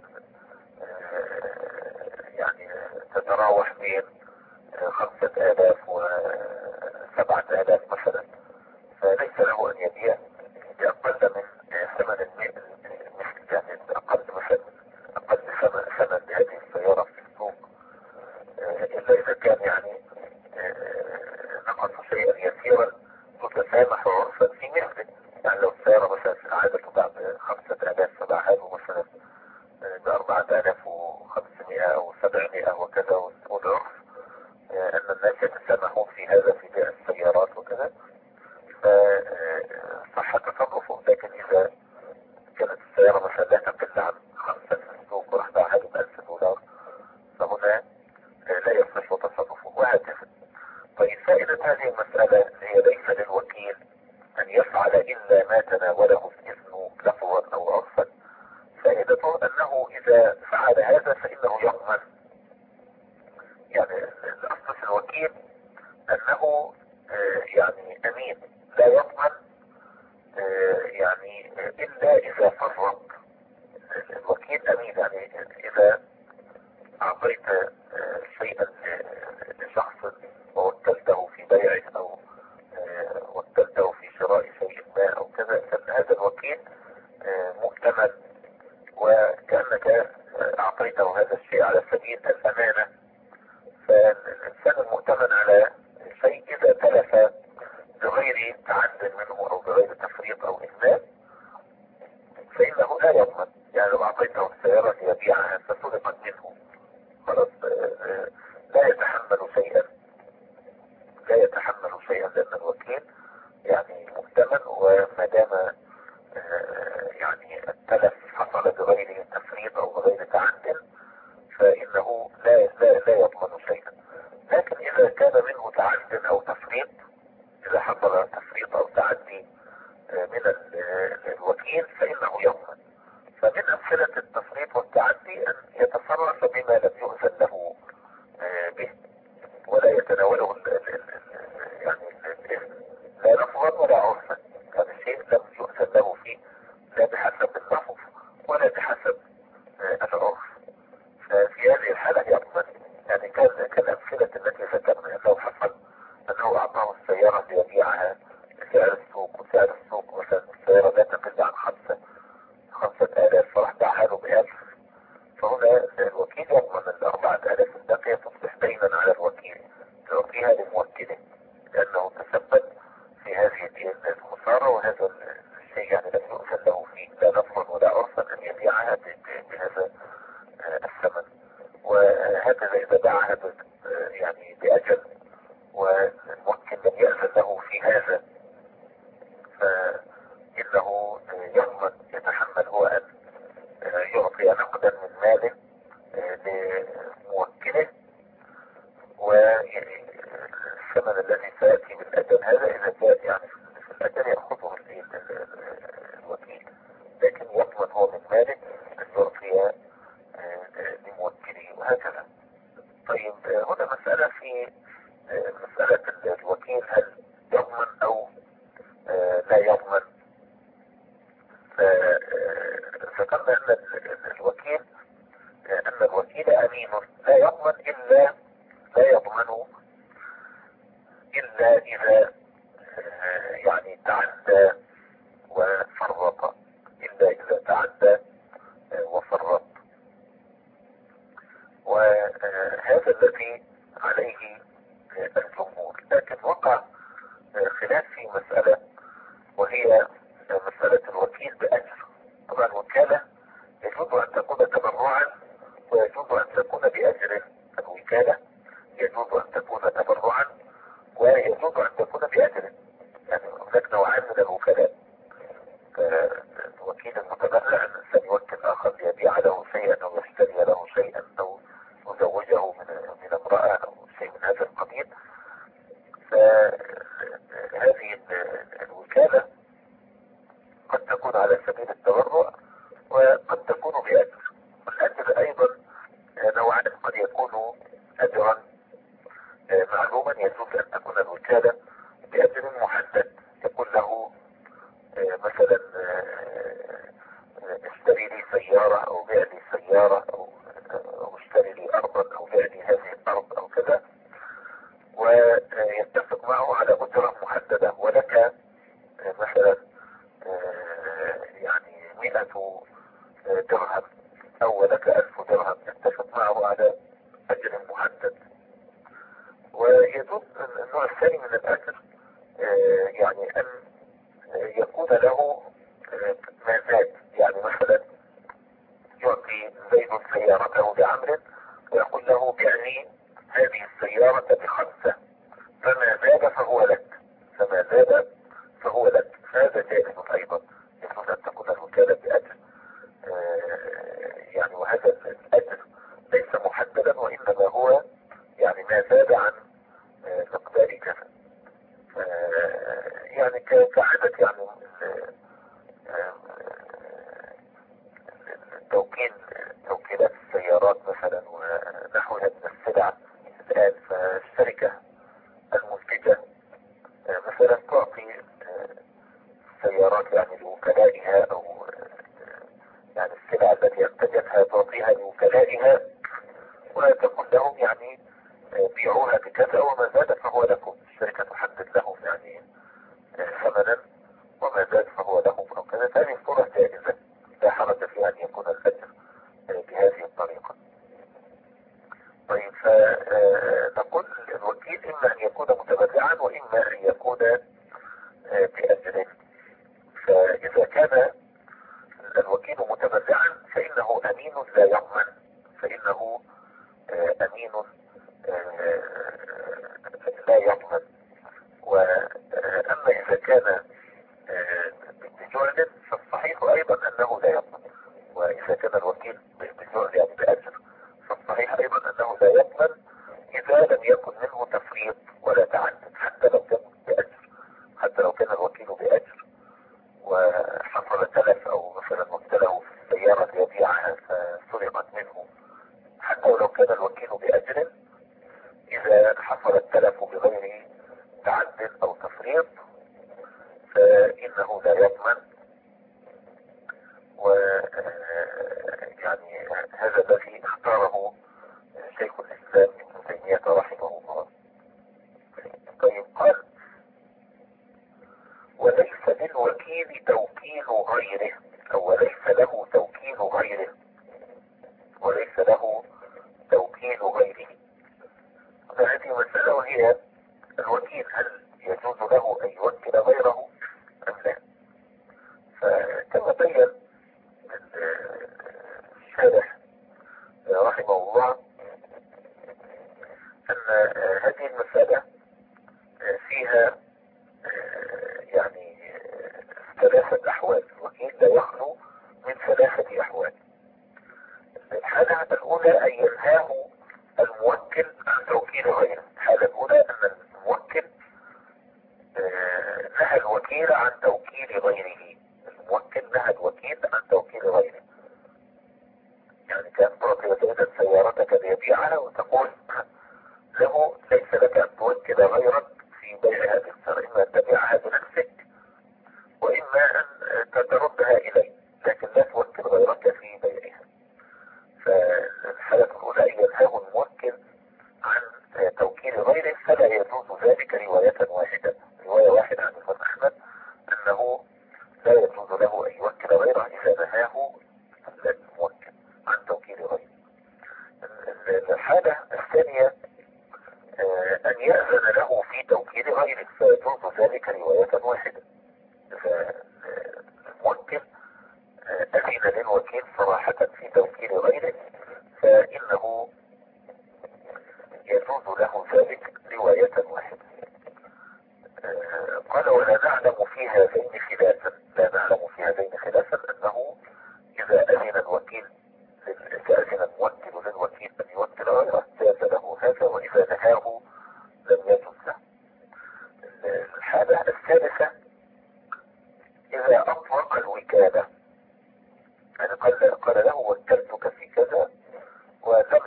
يعني تتراوح بين 5000 و7000 مثلا، فليس له أن يبيع بأقل من ثمن المثل، يعني بأقل مثلا أقل ثمن لهذه السيارة في السوق، إلا إذا كان يعني نقص شيئا يسيرا متسامح عرفا في مثله. يعني لو السيارة مثلا عادة تباع ب5000 فباعها مثلا ب4500 أو 700 وكذا، والعرف أن الناس يتسامحون في هذا في بيع السيارات وكذا، فصح تصرفه. لكن إذا كانت السيارة مثلا لا تقل عن 5 في السوق وراح باعها ب$1000، فهنا لا يصح تصرفه وهكذا. طيب، فائدة هذه المسألة هي ليس للوكيل أن يفعل إلا ما تناوله الإذن لفظا أو عرفا. فائدته أنه إذا فعل هذا فإنه يضمن، يعني الأصل في الوكيل أنه يعني أمين، لا يضمن يعني إلا إذا فرط. الوكيل أمين، يعني إذا أعطيت شيئا لشخص ووكلته في بيعه أو وكلته في شراء شيء ما أو كذا، فإن هذا الوكيل مؤتمن، وكأنك أعطيته هذا الشيء على سبيل الأمانة. فالإنسان المؤتمن على شيء إذا تلف بغير تعد منه أو بغير تفريط أو إهمال فإنه لا يضمن. يعني لو أعطيته السيارة ليبيعها فسرقت منه، خلاص لا وهكذا إذا باعها يعني بأجل والموكل لم يأذن له في هذا، فإنه يضمن يتحمل هو أن يعطي نقدا من ماله لموكله، والثمن الذي سيأتي بالأجل هذا إذا جاء يعني في الأجل يأخذه الوكيل، لكن يضمن هو من ماله أن يعطي لموكله وهكذا. طيب هنا مسألة في مسألة الوكيل، هل يضمن أو لا يضمن؟ فذكرنا أن الوكيل أمين لا يضمن إلا إذا يعني تعدى وفرط، وهذا الذي عليه الجمهور. لكن وقع خلاف في مسألة، وهي مسألة الوكيل بأجر. طبعا الوكالة يجوز أن تكون تبرعا ويجوز أن تكون بأجر. الوكالة يجوز أن تكون تبرعا ويجوز أن تكون بأجر، يعني هناك نوعان من الوكلاء. الوكيل المتبرع الإنسان يوكل آخر ليبيع له شيئا أو يشتري له شيئا أو يزوجه من امرأة أو شيء من هذا القبيل. فهذه الوكالة قد تكون على سبيل التبرع وقد تكون بأجر. والأجر أيضا نوعان، قد يكون أجرا معلوما، يجوز أن تكون الوكالة بأجر محدد، يقول له مثلا اشتري لي سيارة أو بيع لي سيارة أو اشتري لي أرضا أو بيع لي هذه الأرض أو كذا، ويتفق معه على أجرة محددة، ولك مثلا يعني 100 درهم أو لك 1000 درهم، يتفق معه على أجر محدد. ويجوز النوع الثاني من الأجر يعني أن يكون له ما زاد، يعني مثلا يعطي زيد سيارته لعمر ويقول له بعني هذه السيارة ب5، فما زاد فهو لك، هذا جائز أيضا. يجوز أن تكون الوكالة بأجر يعني، وهذا الأجر ليس محددا، وإنما هو يعني ما زاد عن مقدار كذا. يعني كعادة يعني توكيلات السيارات مثلا ونحوها من السلع الآن، فالشركة المنتجة مثلا تعطي السيارات يعني لوكلائها، أو يعني السلع التي انتجتها تعطيها لوكلائها وتقول لهم يعني بيعوها بكذا وما زاد فهو لكم. الشركة تحدد لهم يعني ثمنا وما زاد فهو لهم أو كذا. هذه الصورة جائزة، لا حرج في أن يكون الأجر بهذه الطريقة. طيب، فنقول الوكيل إما أن يكون متبرعا وإما أن يكون بأجر. فإذا كان الوكيل متبرعا فإنه أمين لا يضمن، وأما إذا كان بجعل فالصحيح أيضا أنه لا يضمن. وإذا كان الوكيل بجعل يعني بأجر فالصحيح أيضا أنه لا يضمن إذا لم يكن منه تفريط ولا تعدد، حتى لو كان بأجر، حتى لو كان الوكيل بأجر وحصل تلف أو مثلا مبتلاه في السيارة ليبيعها فسرقت منه، حتى ولو كان الوكيل بأجر، إذا حصل التلف بغير تعدد أو تفريط فإنه لا يضمن. يعني هذا الذي اختاره شيخ الإسلام ابن تيمية رحمه الله. طيب، قال: وليس للوكيل توكيل غيره، أو وليس له توكيل غيره، هذه مسألة، وهي الوكيل هل يجوز له أن يوكل غيره أم لا؟ فكما بين الشارح رحمه الله هذه المسألة فيها يعني ثلاثة أحوال. الوكيل لا يخلو من ثلاثة أحوال. الحالة الأولى أن ينهاه الموكل عن توكيل غيره. الحالة الأولى أن الموكل نهى الوكيل عن توكيل غيره. الموكل نهى الوكيل عن توكيل غيره. يعني كان تعطي زيدا سيارتك ليبيعها وتقول له ليس لك أن توكل غيرك في بيع هذه السيارة، إما أن تبيعها بنفسك وإما أن تردها إليه، لكن لا توكل غيرك في بيعها. فالحالة الأولى أن ينهاه الموكل عن توكيل غيره، فلا يجوز ذلك رواية واحدة. رواية واحدة عن الإمام أحمد أنه لا يجوز له أن يوكل غيره إذا نهاه الموكل عن توكيل غيره. الحالة الثانية أن يأذن له في توكيل غيره، فيجوز ذلك رواية واحدة. فالموكل أذن للوكيل صراحة في توكيل غيره، فإنه يجوز له ذلك رواية واحدة. قال ولا نعلم في هذين خلافا. لا نعلم في هذين خلافا أنه إذا أذن الوكيل إذا أذن الموكل للوكيل أن يوكل غيره جاز له هذا، وإذا نهاه لم يجوز له. الحالة الثالثة إذا أطلق الوكالة، يعني قال له وكلتك في كذا ولم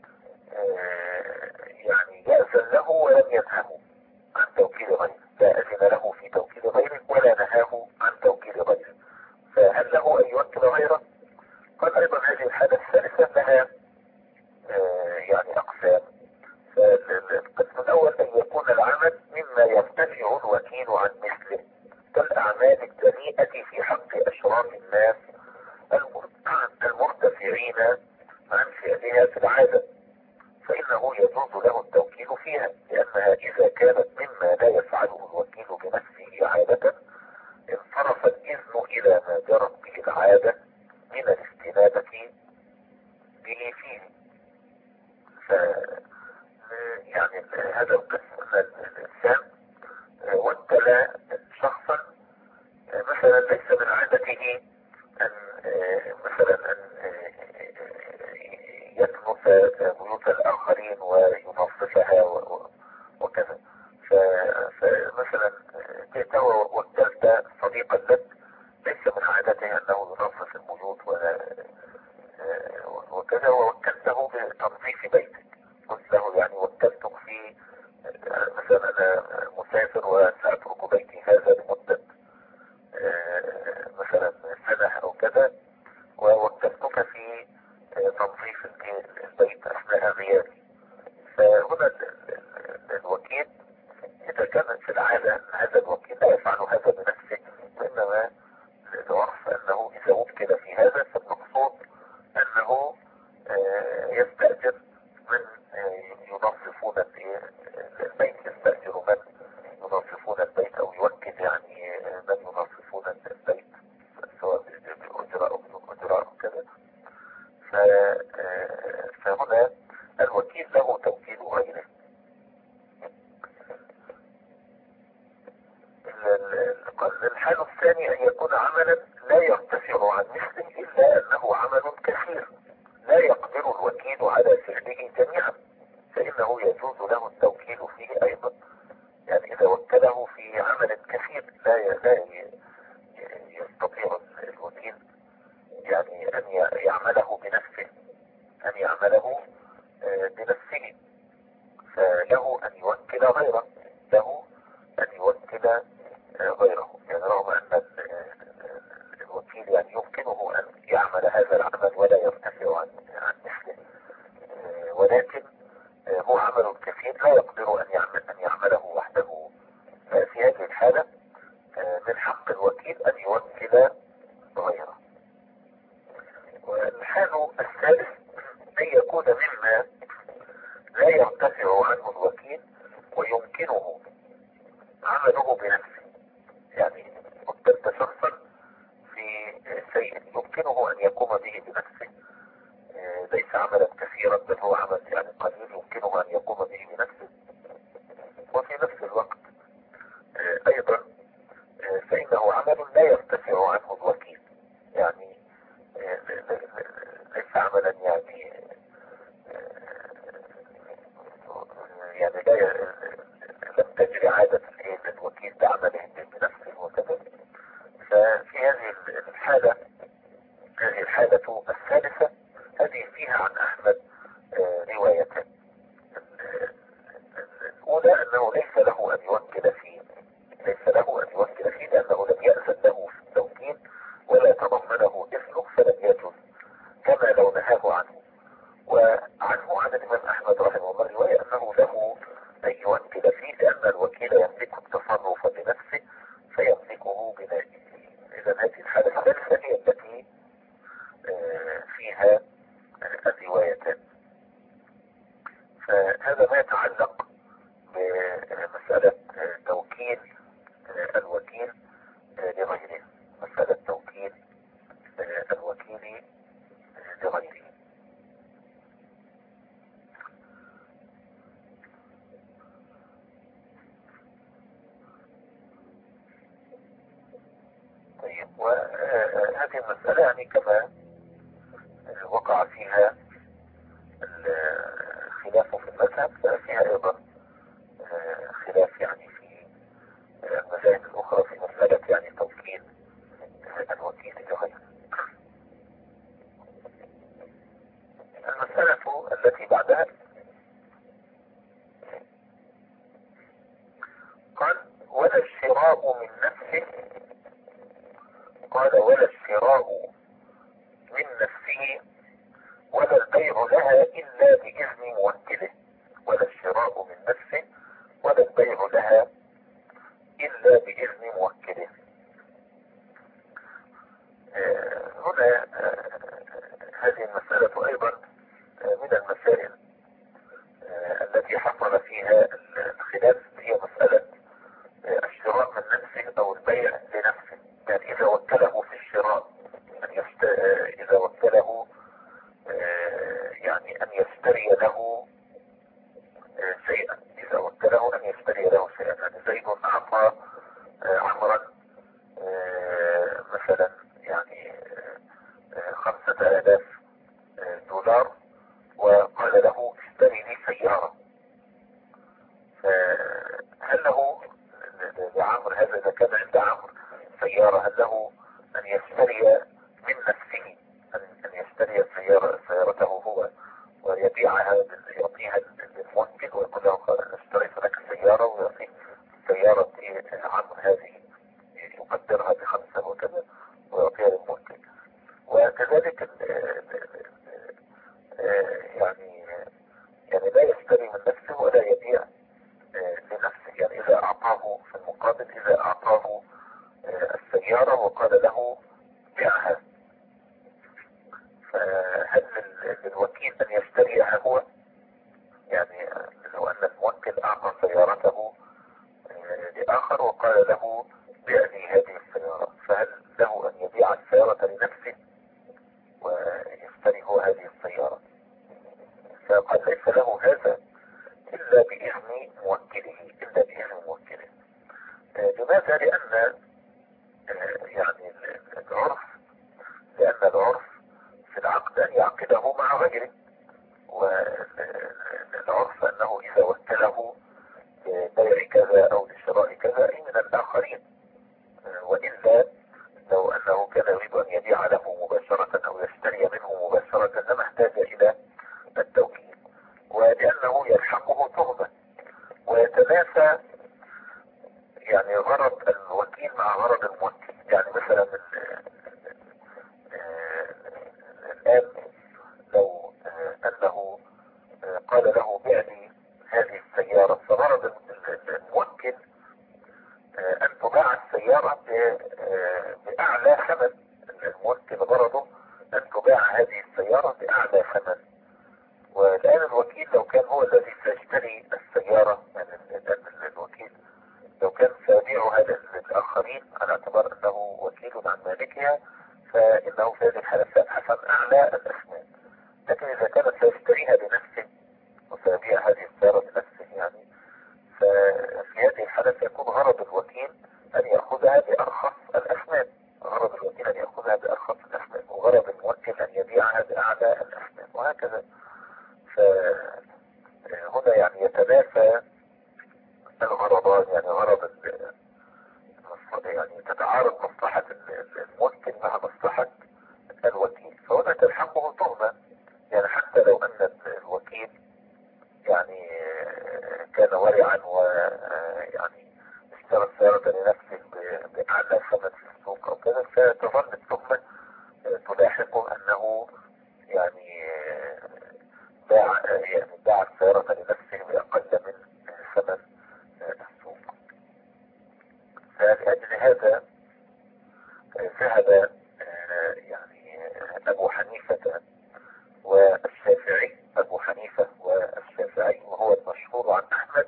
يعني يأذن له ولم ينهه عن توكيل غيره، لا أذن له في توكيل غيره ولا نهاه عن توكيل غيره، فهل له أن يوكل غيره؟ قال أيضا هذه الحالة الثالثة لها يعني أقسام. فالقسم الأول أن يكون العمل مما يرتفع الوكيل عن مثله كالأعمال الدنيئة في حق أشراف الناس المرتفعين عن فعلها في العادة، فإنه يجوز له التوكيل فيها، لأنها إذا كانت مما لا يفعله الوكيل بنفسه عادة انصرف الإذن إلى ما جرت به العادة من الاستنادة به فيه. يعني هذا القسم الإنسان وكل شخصا مثلا ليس من عادته أن مثلا أن يكنس بيوت الآخرين وينظفها وكذا. فمثلا جئت ووكلت صديقا لك ليس من عادته أنه ينظف البيوت وكذا، ووكلته بتنظيف بيتك. قلت له يعني وكلتك في مثلا أنا مسافر وسأترك بيتي هذا لمدة مثلا سنة أو كذا، ووكلتك في تنظيف البيت أثناء غيابي. فهنا الوكيل إذا كان في العادة هذا الوكيل لا يفعل هذا بنفسه، وإنما العرف أنه إذا وكل في هذا فالمقصود أنه يستأجر من ينظفون البيت، يستأجر من ينظفون البيت أو يوكل يعني من ينظفون البيت سواء بأجراء أو بدون أجراء وكذا. فهنا الوكيل له توكيل غيره. الحال الثاني أن يكون عملا لا يرتفع عن مثله إلا أنه عمل كثير لا يقدر الوكيل على فعله جميعا، فإنه يجوز له التوكيل فيه أيضا. يعني إذا وكله في عمل كثير لا يستطيع الوكيل يعني أن يعمله بنفسه، أن يعمله بنفسه، فله أن يوكل غيره، له أن يوكل غيره. يعني رغم أن الوكيل يعني يمكنه أن يعمل هذا العمل ولا يرتفع عن مثله، ولكن هو عمل كثير لا يقدر أن يعمله وحده. في هذه الحالة من حق الوكيل أن يوكل غيره. والحال الثالث أن يكون مما لا يرتفع عنه الوكيل ويمكنه عمله بنفسه. يعني وكلت شخصا في شيء يمكنه أن يقوم به بنفسه، ليس عملا كثيرا بل هو عمل يعني قليل يمكنه أن يقوم به بنفسه، يعني لم تجري عادة الوكيل بعمله بنفسه وكذا. ففي هذه الحالة، هذه الحالة الثالثة، هذه فيها عن أحمد روايتان. الأولى أنه ليس له أن يوكل فيه، ليس له أن يوكل فيه لأنه لم يأذن له في التوكيل ولا تضمنه إذنه فلم يجوز، كما لو نهاه عنه. وعنه عن الإمام أحمد رحمه الله رواية أنه له أن يوكل فيه لأن الوكيل يملك التصرف بنفسه فيملكه بنائه. إذا هذه الحالة الثالثة هي التي فيها الروايتان. فهذا ما يتعلق بمسألة توكيل الوكيل لغيره، مسألة توكيل الوكيل لغيره. طيب، وهذه المسألة يعني كما وقع فيها الخلاف في المذهب، فيها أيضا خلاف يعني في المذاهب الأخرى في مسألة يعني توكيل الوكيل لغيره. المسألة التي بعدها قال ولا الشراء من نفسه، قال ولا الشراء من نفسه ولا البيع لها إلا بإذن موكله، ولا الشراء من نفسه ولا البيع لها إلا بإذن موكله. هنا هذه المسألة أيضا من المسائل التي حصل فيها الخلاف، هي مسألة الشراء من نفسه أو البيع لنفسه. يعني إذا وكله في الشراء إذا وكله يعني أن يشتري له شيئا، إذا وكله أن يشتري له شيئا. يعني زيد أعطى عمرا مثلا يعني 5000 دولار وقال له اشتري لي سيارة، فهل له لعمر هذا إذا كان عند عمر سيارة هل له أن يشتري من نفسه، أن يشتري سيارته هو ويبيعها يعطيها للموكل ويقول له قال أنا اشتريت لك السيارة، ويعطيه سيارة عمر هذه يقدرها ب5 وكذا ويعطيها للموكل. وكذلك يعني لا يشتري من نفسه ولا يبيع لنفسه. يعني إذا أعطاه في المقابل، إذا أعطاه السيارة وقال له بيعها، فهل للوكيل أن يشتريها هو؟ يعني لو أن الموكل أعطى سيارته لآخر وقال له بيع لي هذه السيارة، فهل له أن يبيع السيارة لنفسه ويشتري هو هذه السيارة؟ فقد ليس له هذا إلا بإذن موكله، إلا بإذن موكله. لماذا؟ لأن يعني العرف في العقد أن يعقده مع غيره، والعرف أنه إذا وكله لبيع كذا أو لشراء كذا من الآخرين، وإلا لو أنه كان يريد أن يبيع له مباشرة أو يشتري منه مباشرة لما احتاج إلى التوكيل، ولأنه يلحقه تهمة ويتنافى يعني غرض الوكيل مع غرض الموكل. يعني مثلا الآن لو أنه قال له بيع لي هذه السيارة، فغرض الموكل أن تباع السيارة بأعلى ثمن. الموكل غرضه أن تباع هذه السيارة بأعلى ثمن، والآن الوكيل لو كان هو الذي سيشتري السيارة، الوكيل لو كان سيبيع هذا للآخرين على اعتبار أنه وكيل عن مالكها، هنا يعني يتنافى الغرضان، يعني غرض يعني تتعارض مصلحة الموكل مع مصلحة الوكيل، فهنا تلحقه تهمة. يعني حتى لو ان الوكيل يعني كان ورعا ويعني اشترى السيارة لنفسه بأعلى ثمن في السوق او كذا، فتظل التهمة تلاحقه انه يعني باع السيارة لنفسه بأقل من ثمن السوق. فلأجل هذا ذهب يعني أبو حنيفة والشافعي، أبو حنيفة والشافعي وهو المشهور عن أحمد،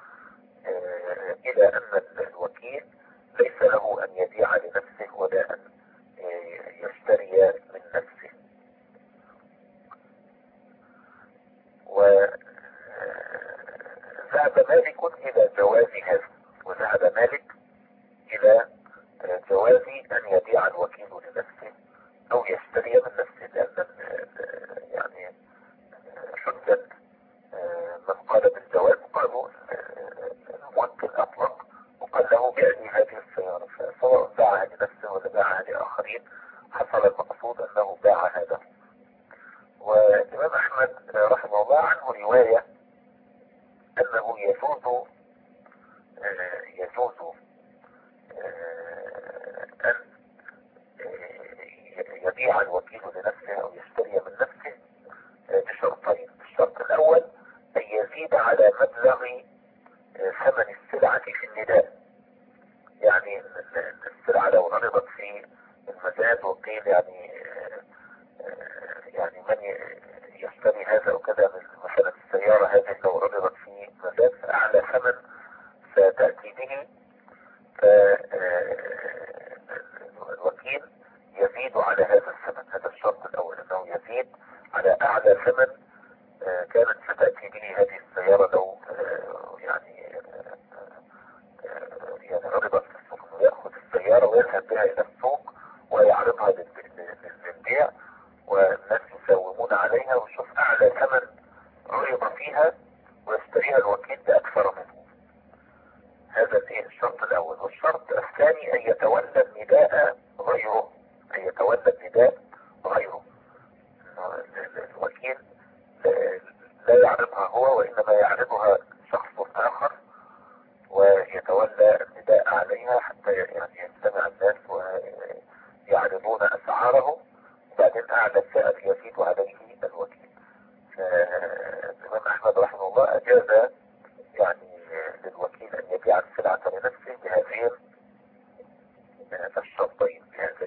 إلى أن الوكيل ليس له أن يبيع لنفسه ولا أن يشتري من نفسه. وذهب مالك إلى جواز هذا، وذهب مالك إلى جواز أن يبيع الوكيل لنفسه أو يشتري من نفسه، لأن يعني حجة من قال بالجواز قالوا الموكل أطلق وقال له بيع لي هذه السيارة، فسواء باعها لنفسه ولا باعها لآخرين حصل المقصود أنه باع هذا. والإمام أحمد رحمه الله عنه رواية أنه يجوز أن يبيع الوكيل لنفسه أو يشتري من نفسه بشرطين. الشرط الأول أن يزيد على مبلغ ثمن السلعة في النداء، يعني السلعة لو عرضت في المزاد وقيل يعني من يشتري هذا وكذا، مثلا السيارة هذه لو عرضت في مزاد فأعلى ثمن ستأتي به، فالوكيل يزيد على هذا الثمن. هذا الشرط الأول، أنه يزيد على أعلى ثمن كانت ستأتي به هذه السيارة لو يعني عرضت في السوق، انه يأخذ السيارة ويذهب بها إلى السوق ويعرضها للبيع والناس يساومون عليها ويشوف أعلى ثمن عرض فيها ويشتريها الوكيل بأكثر منه. هذا الشرط الأول. والشرط الثاني أن يتولى النداء غيره، أن يتولى النداء غيره. الوكيل لا يعرضها هو وإنما يعرضها شخص آخر ويتولى النداء عليها حتى يعني يستمع الناس ويعرضون أسعاره، وبعدين أعلى السعر يزيد عليه الوكيل. الإمام أحمد رحمه الله أجاز يعني للوكيل أن يبيع السلعة لنفسه بهذين الشرطين.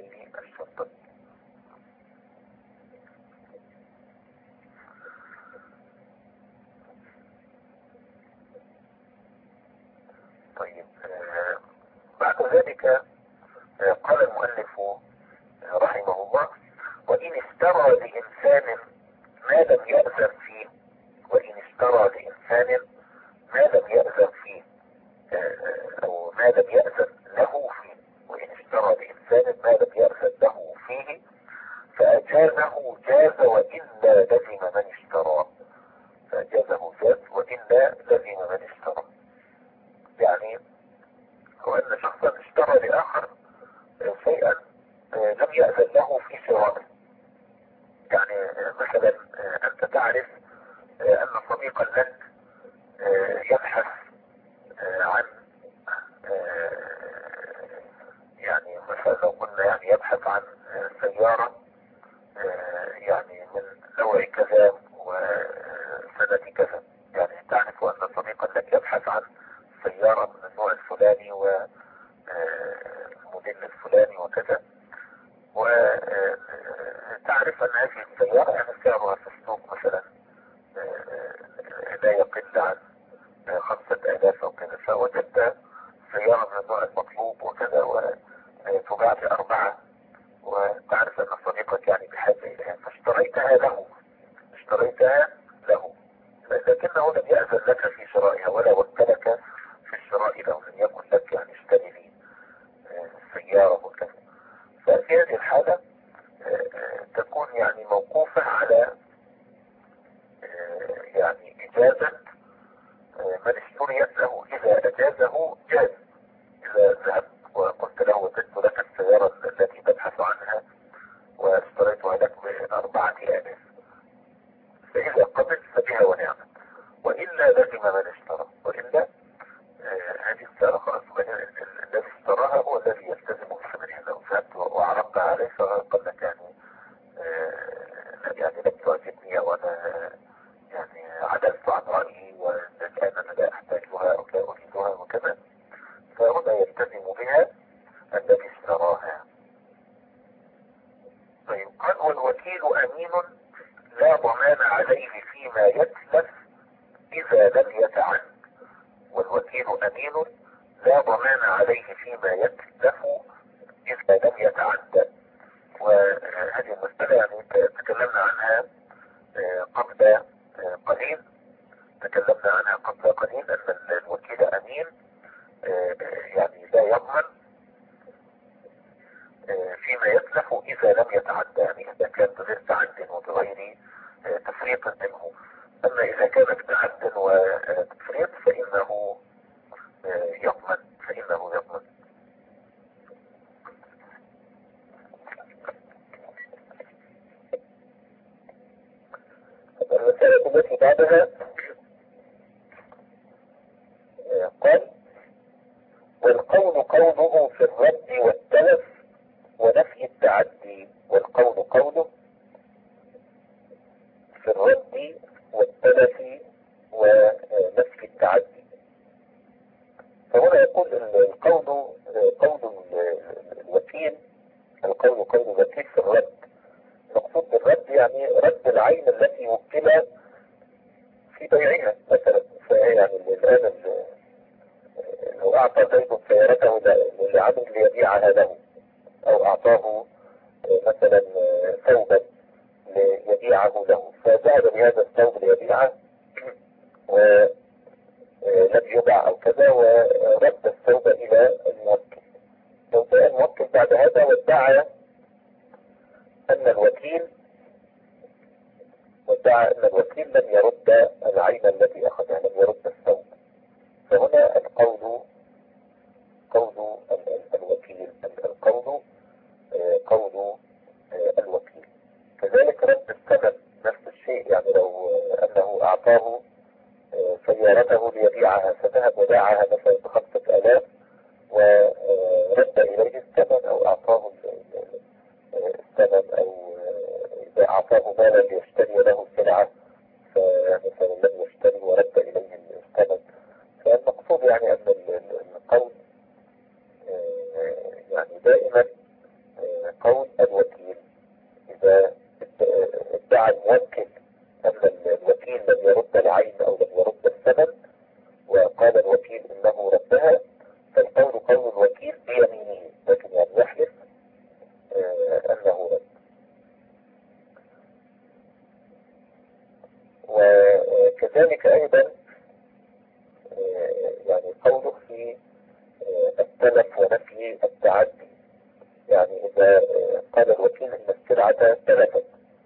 طيب، بعد ذلك قال المؤلف رحمه الله: وإن اشترى لإنسان ما لم يأذن فيه، وإن اشترى لإنسان ما لم يأذن فيه أو ما لم يأذن له فيه، وإن اشترى لإنسان ما لم يأذن له فيه فأجازه جاز وإلا لزم من اشترى، فأجازه جاز وإلا لزم من اشترى. يعني هو أن شخصا اشترى لآخر شيئا لم يأذن له في شرائه. يعني مثلا أنت تعرف أن صديقا لك يبحث عن يعني مثلا لو قلنا يعني يبحث عن سيارة يعني من نوع كذا وسنة كذا. يعني تعرف أن صديقا لك يبحث عن سيارة من النوع الفلاني والموديل الفلاني وكذا، وتعرف أن هذه السيارة يعني سعرها في السوق مثلا لا يقل عن 5,000 أو كذا، فوجدت سيارة من النوع المطلوب وكذا وتباع ب4، وتعرف أن صديقك يعني بحاجة إليها فاشتريتها له، لكنه لم يأذن لك في شرائها ولا وكلك في الشراء له، لم يكن لك يعني اشتري لي سيارة وكذا. ففي هذه الحالة تكون يعني موقوفة على يعني إجازة من اشتريت له إذا أجازه جاز. إذا ذهبت وقلت له وجدت لك السيارة التي تبحث عنها واشتريتها لك ب4,000، فإذا قبلت فبها ونعمت، وإلا لزم من اشترى، وإلا هذه السيارة خلاص الذي اشتراها هو الذي يلتزم بثمنها. لو ذهبت وعرضت عليه فقال لك يعني لم تعجبني وأنا يعني عدلت عن رأيي والآن أنا لا أحتاجها أو لا أريدها وكذا، فهنا يلتزم بها الذي اشتراها. طيب قال والوكيل أمين لا ضمان عليه فيما يتلف إذا لم يتعد. والوكيل أمين لا ضمان عليه فيما يتلف إذا لم يتعدى. وهذه المسألة يعني تكلمنا عنها قبل قليل، أن الوكيل أمين يعني لا يضمن فيما يتلف إذا لم يتعدى، يعني إذا كان بغير تعد وبغير تفريط منه. أما إذا كان بتعد وتفريط فإنه يضمن. المسألة التي بعدها قال والقول قوله في الرد والتلف ونفي التعدي. والقول قوله في الرد والتلف ونفي التعدي. فهنا يقول القول قول الوكيل، القول قول الوكيل في الرد. مقصود بالرد يعني رد العين التي وكل في بيعها مثلا. فيعني الآن لو أعطى زيد سيارته لعمل ليبيعها له، أو أعطاه مثلا ثوبا ليبيعه له، فذهب بهذا الثوب ليبيعه ولم يباع أو كذا، ورد الثوب إلى الموكل. لو جاء الموكل بعد هذا وادعى أن الوكيل لم يرد العين التي أخذها، لم يرد الثوب، فهنا القول قول الوكيل. القول قول الوكيل. كذلك رد الثمن نفس الشيء، يعني لو أنه أعطاه سيارته ليبيعها فذهب وباعها مثلا ب5,000 ورد إليه الثمن، أو أعطاه الثمن، أو إذا أعطاه مالا ليشتري له سلعة فمثلا لم يشتري ورد إليه الثمن. فالمقصود يعني أن القول يعني دائما قول الوكيل. إذا ادعى الموكل أن الوكيل لم يرد العين أو لم يرد الثمن وقال الوكيل إنه ردها، فالقول قول الوكيل بيمينه، لكن يعني يحلف أنه رد. وكذلك أيضا يعني قوله في التلف ونفي التعدي، يعني إذا قال الوكيل إن السلعة تلفت،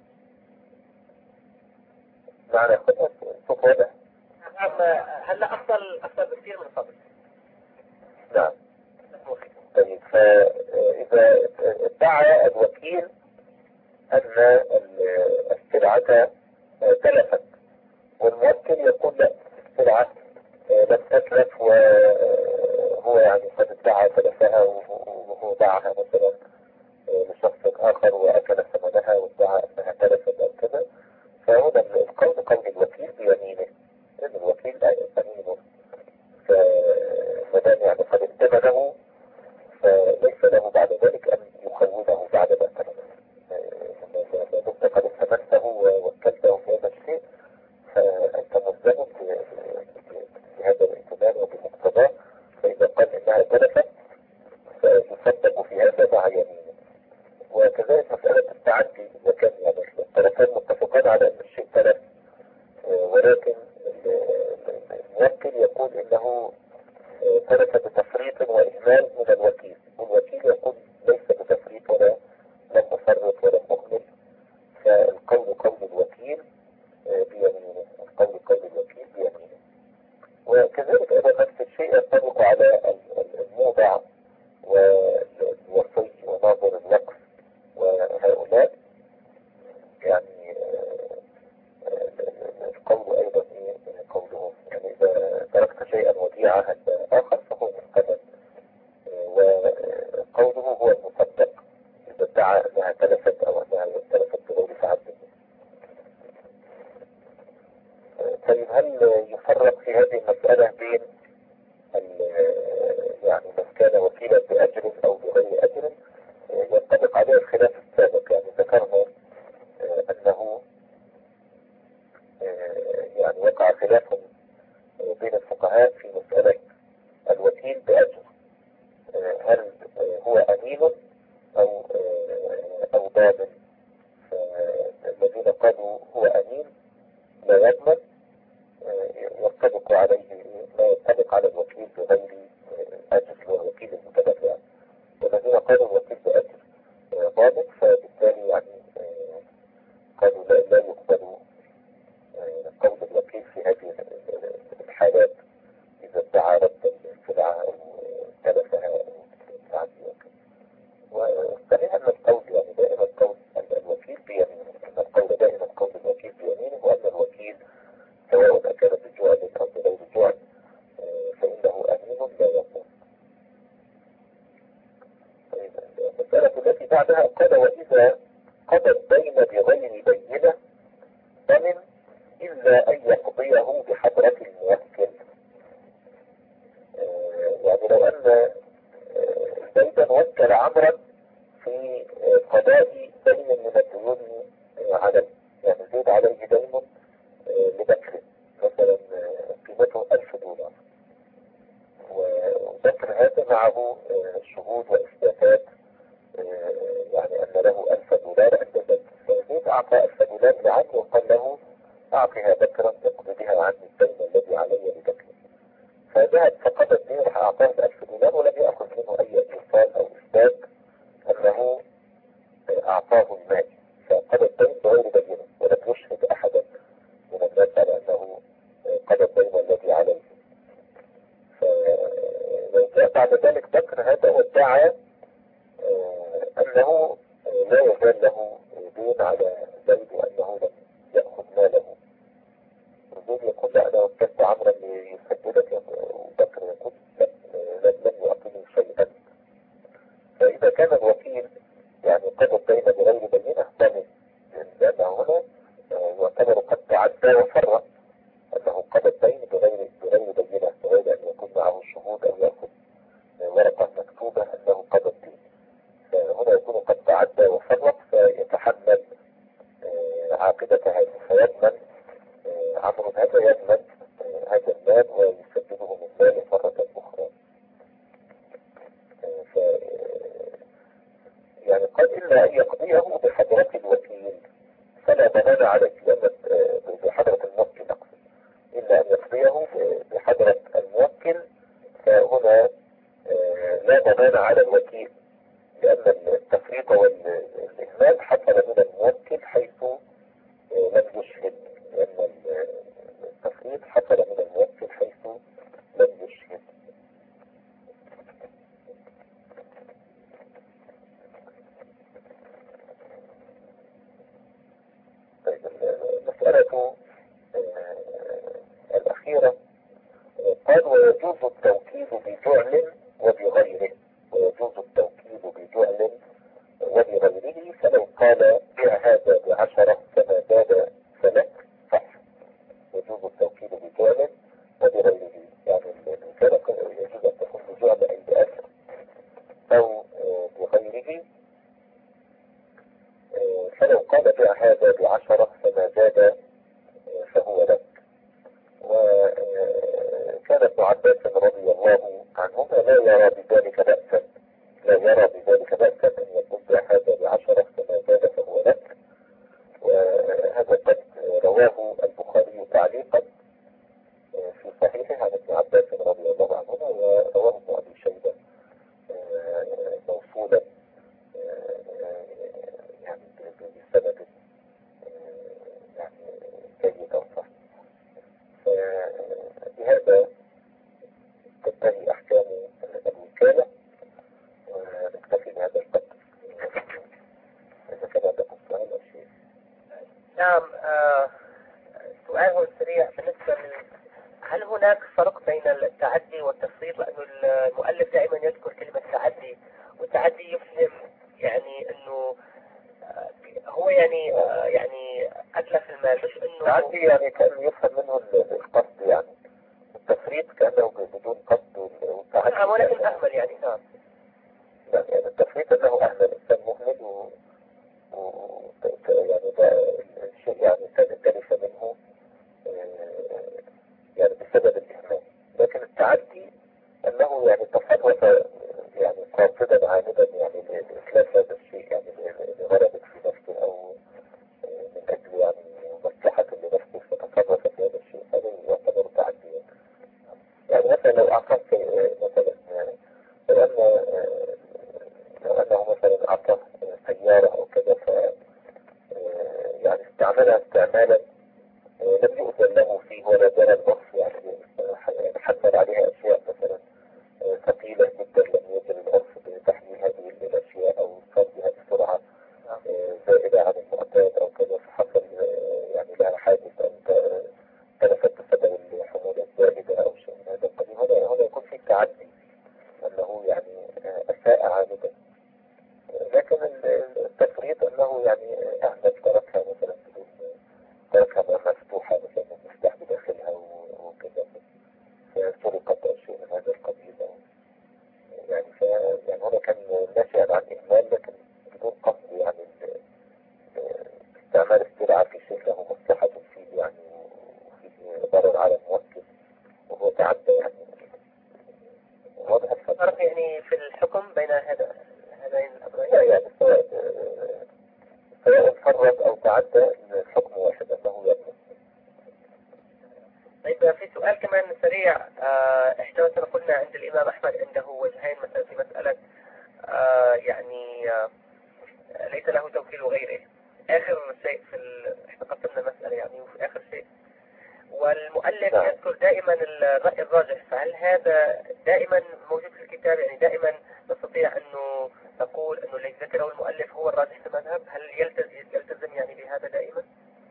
معنى خطأ صوت واضح. هلا أفضل بكثير من قبل. نعم. طيب فإذا ادعى الوكيل أن السلعة تلفت، والموكل يقول لا، السلعة لم تتلف وهو يعني قد ادعى تلفها وهو باعها مثلا لشخص آخر وأكل ثمنها وادعى أنها تلفت أو كذا، فهنا القول قول الوكيل بيمينه، لأن الوكيل لا يمينه، فمدام يعني قد ائتمنه فليس له بعد ذلك أن يخونه بعد ما تلف. ما دمت قد ائتمنته ووكلته في هذا الشيء فأنت ملزم بهذا الائتمان وبمقتضاه، فإذا قال إنها تلفت فيصدق في هذا مع يمينه. وكذلك مسألة التعدي، إذا كان يعني الطرفان متفقان على أن الشيء تلف ولكن الموكل يقول إنه تلف بتفريط وإهمال من الوكيل، والوكيل يقول ليس بتفريط ولا لم أفرط ولا أهمل، فالقول قول الوكيل بيمينه. القول قول الوكيل بيمينه. وكذلك عهد آخر فهو مستند، وقوله هو المصدق إذا ادعى أنها تلفت أو أنها تلفت بغير تعدد. طيب هل يفرق في هذه المسألة بين يعني من كان وكيلا بأجر أو بغير أجر؟ ينطبق عليه الخلاف السابق. يعني ذكرنا أنه يعني وقع خلاف بين الفقهاء في مسألة الوكيل بأجر، هل هو أمين أو ضامن؟ الذين قالوا هو أمين لا يضمن ينطبق عليه ما ينطبق على الوكيل بغير أجر والوكيل المتبرع، والذين قالوا الوكيل بأجر ضامن فبالتالي يعني قالوا لا يقبل قول الوكيل في هذه الحالات إذا ادعى ردا للسلعة أو تلفها أو تعديها. وصحيح أن القول يعني دائما قول الوكيل بيمينه، أن القول دائما قول الوكيل بيمينه، وأن الوكيل سواء أكان بجوع أو بغير جوع فإنه أمين لا يضمن. المسألة التي بعدها قال وإذا قضى الدين بغير بينة ضمن إلا أن يقضيه بحضرة الموكل. يعني لو أن زيدا وكل عمرا في قضاء دين من الديون عليه، يعني زيد عليه دين لبكر مثلا قيمته $1000، وبكر هذا معه شهود وإثباتات يعني أن له $1000 عند بكر، فزيد أعطى $1000 لعمرو وقال له أعطيها بكرا تقضي بها عني الدين الذي علي لبكر، فذهب فقد الدين أعطاه $1000 ولم يأخذ منه أي اتصال أو إثبات أنه أعطاه المال، فقد الدين بغير بينة ولم يشهد أحدا من الناس على أنه قد الدين الذي عليه. فلو جاء بعد ذلك بكر هذا وادعى أنه لا يزال له دين على زيد وأنه لم يأخذ ماله، زيد يقول لا أنا وكلت عمرا ليسددك، وبكر يقول لا لم يعطيني شيئا. فإذا كان الوكيل يعني قد الدين بغير بينة ضمن، لأنه هنا يعتبر قد تعدى وفرق، أنه قد الدين بغير بينة، بغير أن يكون معه شهود أو يأخذ ورقة مكتوبة أنه قد الدين، فهنا يكون قد تعدى وفرق فيتحمل عاقبة هذا، فيضمن عمرو هذا يضمن هذا المال ويسدده من ماله مرة أخرى. يعني قد إلا أن يقضيه بحضرة الوكيل فلا ضمان عليه، لأن بحضرة الموكل أقصد، إلا أن يقضيه بحضرة الموكل فهنا لا ضمان على الوكيل، لأن التفريط والإهمال حصل من الموكل حيث لم يشهد، لأن التفريط حصل من الموكل حيث لم يشهد. طيب المسألة الأخيرة قال ويجوز التوكيل بجعل وبغيره، ويجوز التوكيل بجعل وبغيره، فلو قال بيع هذا ب10 فما زاد فلك صح، يجوز التوكيل بجعل وبغيره، يعني الكلمة يجوز أن تكون بجعل أي بأجر أو بغيره، فلو قال بيع هذا ب10 فما زاد فهو لك. وكان ابن عباس رضي الله عنهما لا يرى بذلك بأسا، أن يكون بيع هذا ب10 فما زاد فهو لك، وهذا قد رواه البخاري تعليقا في صحيحه عن ابن عباس رضي الله عنهما، ورواه ابن أبي شيبة موصولا يعني بسند يعني جيد أو صحيح. فبهذا تنتهي أحكام الوكالة، ونكتفي بهذا القدر. فرق بين التعدي والتفريط؟ لأنه المؤلف دائما يذكر كلمة تعدي، والتعدي يفهم يعني أنه هو يعني أتلف المال، مش أنه التعدي يعني كان يفهم منه القصد، يعني التفريط كأنه بدون قصد، والتعدي نعم، ولكن أهمل يعني. نعم. يعني التفريط أنه أهمل، الإنسان مهمل يعني ده الشيء يعني تلف منه يعني بسبب الإهمال. لكن التعدي أنه يعني تصرف يعني قاصدا عامدا يعني لإتلاف هذا الشيء، يعني لغرض في نفسه أو من أجل يعني مصلحة لنفسه فتصرف في هذا الشيء، هذا يعتبر تعديا. يعني مثلا لو أعطاك مثلا لو أنه مثلا أعطى سيارة أو كذا، ف يعني استعملها استعمالا لم يؤذن له فيه ولا جرى العرف، يعني حمل عليها أشياء مثلا ثقيلة جدا لم يجري العرف بتحميل هذه الأشياء أو فرضها بسرعة زائدة عن المعتاد أو كذا، فحصل يعني لها حادث أو تلفت بسبب الحمولة الزائدة أو شيء من هذا القبيل. هذا يكون فيه تعدي، أنه يعني أساء عامدا. لكن التفريط أنه يعني أهمل، تركها مثلا بدون، تركها مفتوحة مثلا المفتاح بداخلها وكذا، سرقت أو شيء من هذا القبيل، يعني يعني هنا كان ناشئا عن إهمال لكن بدون قصد، يعني استعمال السلعة في شيء له مصلحة فيه يعني وفيه ضرر على الموكل، وهو تعدى يعني. واضح فرق يعني في الحكم بين هذين الأمرين؟ لا يعني سواء فرط أو تعدى الحكم واحد، أنه يظلم. طيب، في سؤال كمان سريع. احنا مثلا قلنا عند الإمام أحمد عنده وجهين مثلا في مسألة يعني ليس له توكيل غيره. آخر شيء احنا قسمنا المسألة يعني، وفي آخر شيء والمؤلف يذكر دائما الرأي الراجح، فهل هذا دائما موجود في الكتاب؟ يعني دائما نستطيع أنه نقول أنه الذي ذكره المؤلف هو الراجح في المذهب؟ هل يلتزم يعني بهذا دائما؟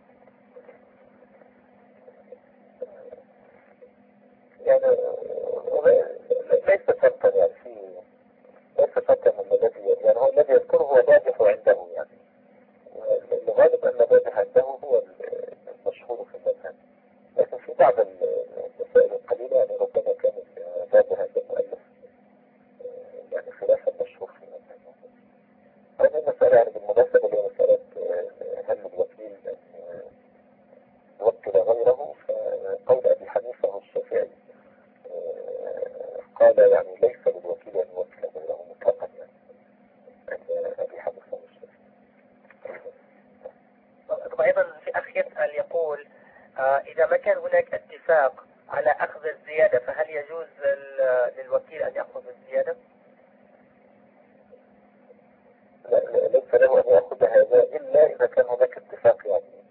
يعني ليس شرطا، يعني ليس شرطا من الذي يعني هو الذي يذكره هو الراجح عنده، يعني الغالب أن الراجح عنده هو المشهور في المذهب. لكن في بعض المسائل القليلة يعني ربما كان الراجح عند المؤلف يعني خلاف المشهور في المذهب. هذه المسألة يعني بالمناسبة اللي هي مسألة هل الوكيل يوكل غيره، فقول أبي حنيفة والشافعي قال يعني ليس للوكيل أن يوكل غيره مطلقا، يعني عند أبي حنيفة والشافعي. وأيضا في أخ يسأل يقول إذا ما كان هناك اتفاق على أخذ الزيادة، فهل يجوز للوكيل أن يأخذ الزيادة؟ ليس له أن يأخذ هذا إلا إذا كان هناك اتفاق، يعني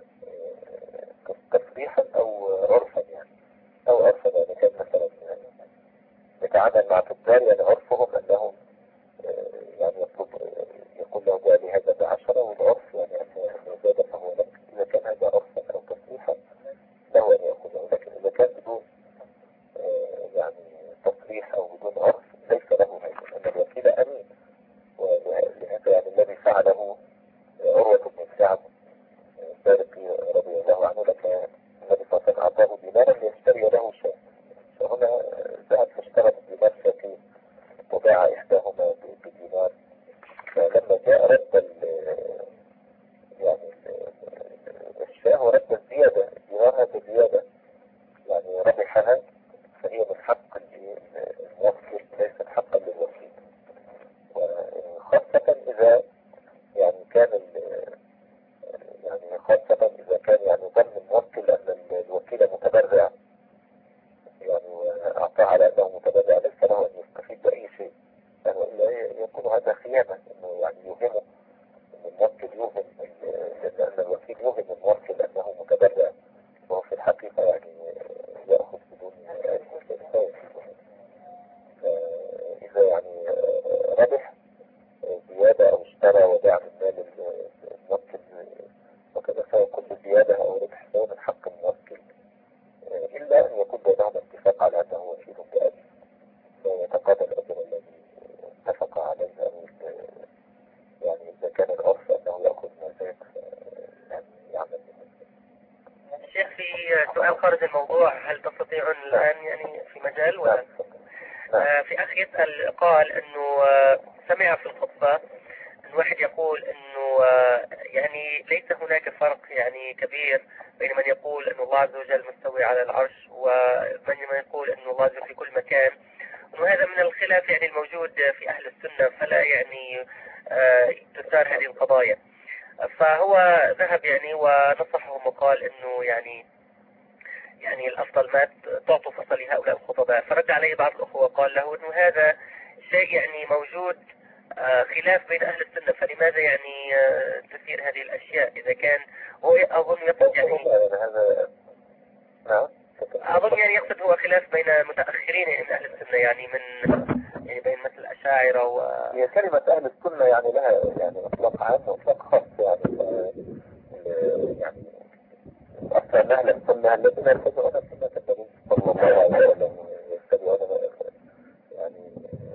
تصريحا أو عرفا، يعني أو عرفا يعني كان مثلا يتعامل مع تجار يعني عرفهم أنهم يعني يقول له جاء لي هذا ب10 والعرف يعني أنه زاد فهو لك. إذا كان هذا عرفا أو تصريحا له أن يأخذه، لكن إذا كان بدون يعني تصريح أو بدون عرف ليس له هذا، أن الوكيل أمين. ولهذا يعني الذي فعله عروة بن سعد البارقي رضي الله عنه، لك النبي صلى الله عليه وسلم أعطاه دينارا ليشتري له شاة، فهنا ذهب فاشترى بدينار شاتين وباع إحداهما بدينار، فلما جاء رد يعني الشاه ورد الزيادة، الدينار هذا زيادة يعني ربحها، فهي من حق الموكل ليست حقا للوكيل. وخاصة إذا يعني كان يعني خاصة إذا كان يعني ظن الموكل أن الوكيل متبرع، يعني وأعطاه على أنه متبرع، ليس له أن يستفيد بأي شيء، يعني إلا يكون هذا خيانة، أنه يعني يوهمه أن الموكل يوهم أن الوكيل يوهم الموكل أنه متبرع، وهو في الحقيقة يعني يأخذ بدون أي مستفيد. إذا يعني ربح زيادة أو اشترى وباع من مال الموكل وكذا، فكل زيادة أو ربح هو من حق الموكل، إلا أن يكون بينهما اتفاق الموضوع، هل تستطيعون الآن يعني في مجال ولا؟ في أخ يسأل قال أنه سمع في الخطبة أن واحد يقول أنه يعني ليس هناك فرق يعني كبير بين من يقول أن الله عز وجل مستوي على العرش ومن يقول أن الله عز وجل في كل مكان، وهذا من الخلاف يعني الموجود في أهل السنة، فلا يعني تثار هذه القضايا. فهو ذهب يعني ونصحهم وقال أنه يعني الأفضل ما تعطوا فرصة لهؤلاء الخطباء. فرد عليه بعض الأخوة وقال له أنه هذا شيء يعني موجود خلاف بين أهل السنة، فلماذا يعني تثير هذه الأشياء إذا كان هو أظن يقصد يعني يقصد هو خلاف بين متأخرين من أهل السنة يعني يعني بين مثل الأشاعرة هي كلمة أهل السنة يعني لها يعني إطلاق عام وإطلاق خاص يعني أصلا أهل السنة الذين يتبعون سنة النبي صلى الله عليه وسلم يتبعون يعني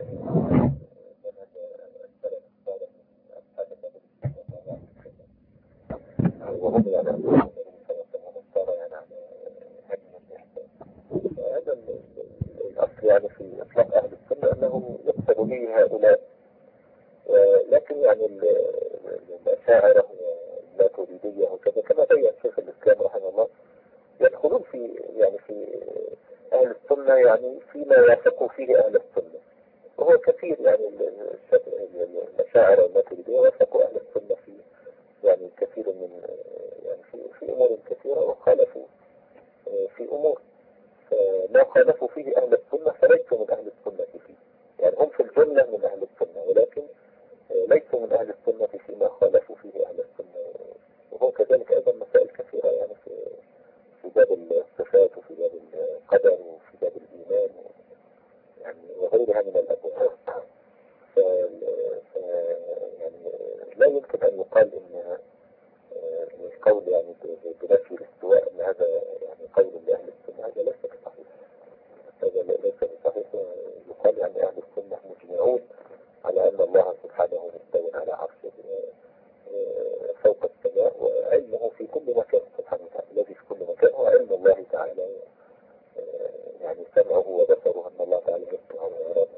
وهم يعني هذا الأصل يعني في إطلاق أهل السنة أنه يقصد به هؤلاء، لكن يعني الأشاعرة والماتريدية وكذا كما بين شيخ الإسلام رحمه الله يدخلون في أهل السنة يعني فيما يثق فيه أهل السنة، وهو كثير يعني الأشاعرة والماتريدية وثقوا أهل السنة في يعني كثير من يعني في أمور كثيرة، وخالفوا في أمور ما خالفوا فيه أهل السنة فليسوا من أهل السنة فيه، يعني هم في الجملة من أهل السنة ولكن ليسوا من أهل السنة فيما خالفوا فيه أهل السنة. وهو كذلك أيضا مسائل كثيرة يعني في باب الصفات وفي باب القدر وفي باب الإيمان يعني وغيرها من الأبواب. يعني لا يمكن أن يقال إن القول يعني بنفي الاستواء أن هذا يعني قول لأهل السنة، هذا ليس بصحيح، هذا ليس بصحيح. يقال يعني أهل السنة مجمعون على أن الله سبحانه مستوى على عرشه فوق السماء، وعلمه في كل مكان سبحانه وتعالى، الذي في كل مكان هو علم الله تعالى، يعني سمعه وبصره أن الله تعالى يسمع ويرى،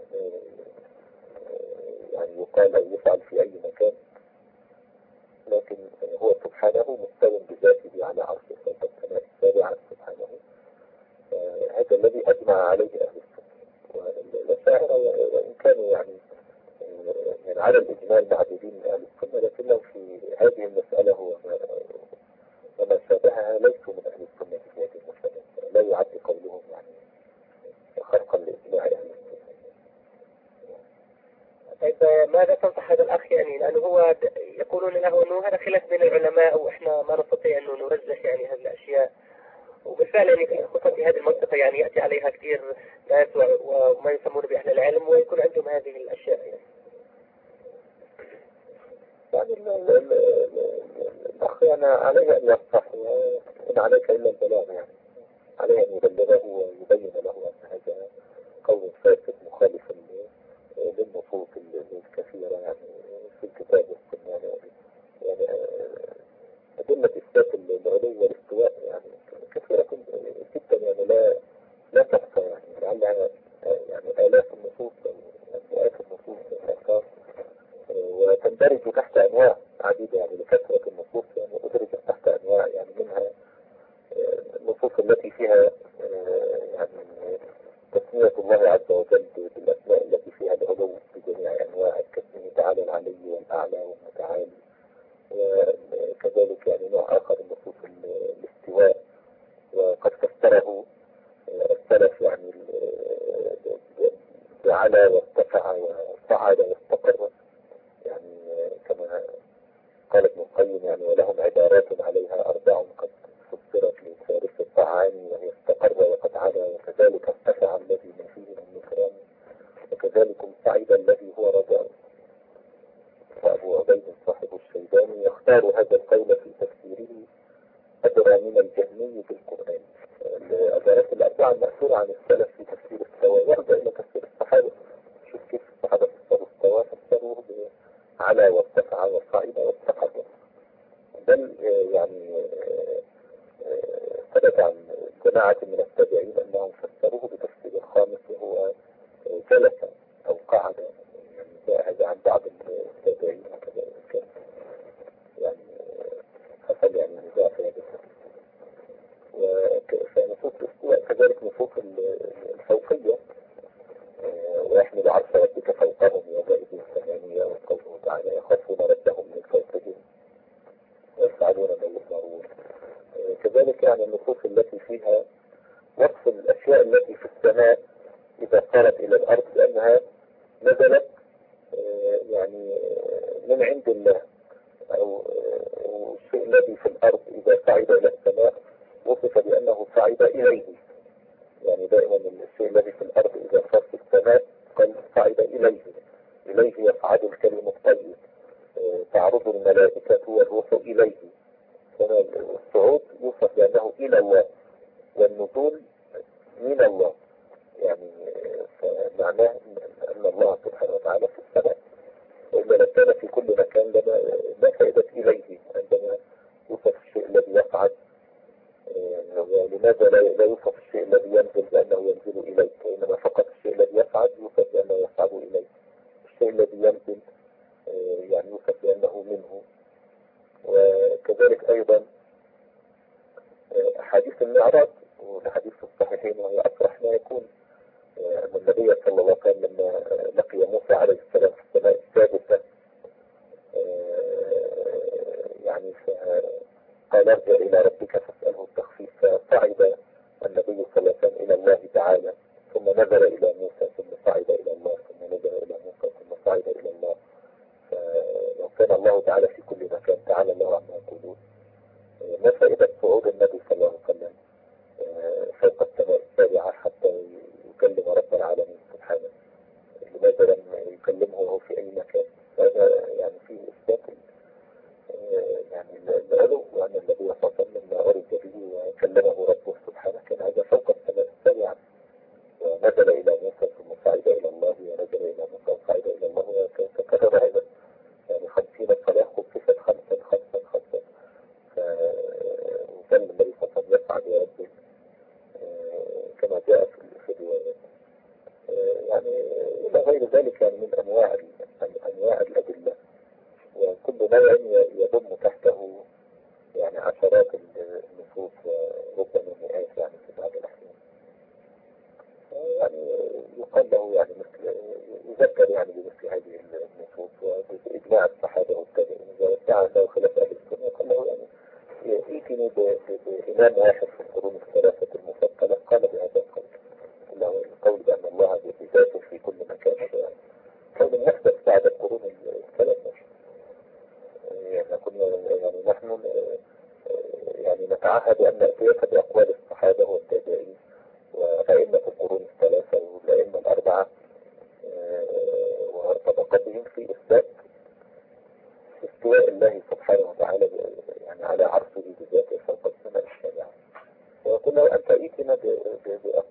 يعني يقال أو يفعل في أي مكان، لكن هو سبحانه مستوى بذاته على عرشه فوق السماء السابعة سبحانه. هذا الذي أجمع عليه أهل السنة. والأشاعرة وإن كانوا يعني على الإجمال معدودين من أهل السنة، لكنه في هذه المسألة وما شابهها ليسوا من أهل السنة في هذه المسألة، لا يعد قولهم يعني خرقا لإجماع أهل السنة. طيب ماذا تنصح هذا الأخ يعني، لأنه هو يقولون له أنه هذا خلاف بين العلماء وإحنا ما نستطيع أنه نرجح يعني هذه الأشياء، وبالفعل يعني خصوصا في هذه المنطقة يعني يأتي عليها كثير ناس وما يسمون بأهل العلم ويكون عندهم هذه الأشياء يعني. يعني الأخ يعني عليه أن يصح، إن عليك إلا البلاغ، يعني عليه أن يبلغه ويبين له أن هذا قول فاسد مخالف للنصوص الكثيرة يعني في الكتاب والسنة، يعني أدلة إثبات العلو والاستواء يعني كثيرة جدا، يعني لا تحصى، يعني لعلها يعني آلاف النصوص أو مئات النصوص والأفكار، وتندرج تحت أنواع عديدة يعني لكثرة النصوص، يعني أدرجت تحت أنواع يعني منها النصوص التي فيها يعني تسمية الله عز وجل بالأسماء التي فيها العلو بجميع أنواع، كاسمه تعالى العلي والأعلى والمتعالي، وكذلك يعني نوع آخر النصوص الاستواء، وقد فسره السلف يعني بعلى وارتفع وصعد واستقر، يعني كما قال ابن القيم يعني ولهم عبارات عليها أربع قد فسرت لثالث الطعام، وهي استقر وقد علا، وكذلك ارتفع الذي ما فيه من نكران، وكذلك صعيد الذي هو رجع. وأبو عبيد صاحب الشيباني يختار هذا القول في تفسيره أدرى من الجهمي بالقرآن. العبارات الأربعة المأثورة عن السلف في تفسير السواء يرجع إلى تفسير الصحابة. شوف كيف الصحابة فسروا السواء، فسروه على وارتفع وصعد واستقر، بل يعني ثبت عن جماعة من السماء إذا صارت إلى الأرض لأنها نزلت يعني من عند الله، أو الشيء الذي في الأرض إذا صعد إلى السماء وصف بأنه صعد إليه. يعني دائما الشيء الذي في الأرض إذا صار في السماء قال صعد إليه، إليه يصعد الكلم الطيب، تعرض الملائكة والروح إليه. الصعود يوصف بأنه إلى الله، والنزول من الله. يعني فمعناه أن الله سبحانه وتعالى في السماء، وإلا لو كان في كل مكان ما فائدة إليه عندما يوصف الشيء الذي يصعد. لماذا لا يوصف الشيء الذي ينزل بأنه ينزل إليك، إنما فقط الشيء الذي يصعد يوصف بأنه يصعد إليك. الشيء الذي ينزل يعني يوصف بأنه منه. وكذلك أيضا حديث المعراج والحديث الصحيحين، وهي أصرح ما يكون أن النبي صلى الله عليه وسلم لما لقي موسى عليه السلام في السماء السادسة يعني قال ارجع إلى ربك فاسأله التخفيف، فصعد النبي صلى الله عليه وسلم إلى الله تعالى، ثم نزل إلى موسى، ثم صعد إلى الله، ثم نزل إلى موسى، ثم صعد إلى الله. فلو كان الله تعالى في كل مكان تعالى الله عما يقولون. ما فائدة صعود النبي صلى الله عليه وسلم فوق السماء السابعة حتى يكلم رب العالمين سبحانه؟ لماذا لم يكلمه وهو في أي مكان؟ هذا يعني فيه إثبات يعني العلو، وأن النبي صلى الله عليه وسلم لما عرج به وكلمه ربه سبحانه كان هذا فوق السماء السابعة، ونزل إلى موسى ثم صعد إلى الله، ونزل إلى موسى وصعد إلى الله، وتكرر هذا يعني 50 صلاة خففت خمسا خمسا خمسا. وكان النبي صلى الله عليه وسلم يصعد وينزل كما جاء في الروايات. يعني إلى غير ذلك يعني من أنواع الأدلة، وكل نوع يضم تحته يعني عشرات النصوص وربما مئات يعني في بعض الأحيان. يعني يقال له يعني مثل يذكر يعني بمثل هذه النصوص وبإجماع الصحابة والتابعين، إذا ادعى له خلاف أهل السنة يقال له يعني يأتيني بإمام واحد في القرون الثلاثة المفضلة قال بهذا القول. القول بأن الله بذاته في كل مكان هذا قول يحدث بعد القرون الثلاثة. يعني نحن يعني نتعهد أن نأتيك بأقوال الصحابة والتابعين وأئمة القرون الثلاثة والأئمة الأربعة وطبقتهم في إثبات استواء الله سبحانه وتعالى يعني على عرشه بذاته فوق السماء السابعة. ويقول له أنت ائتنا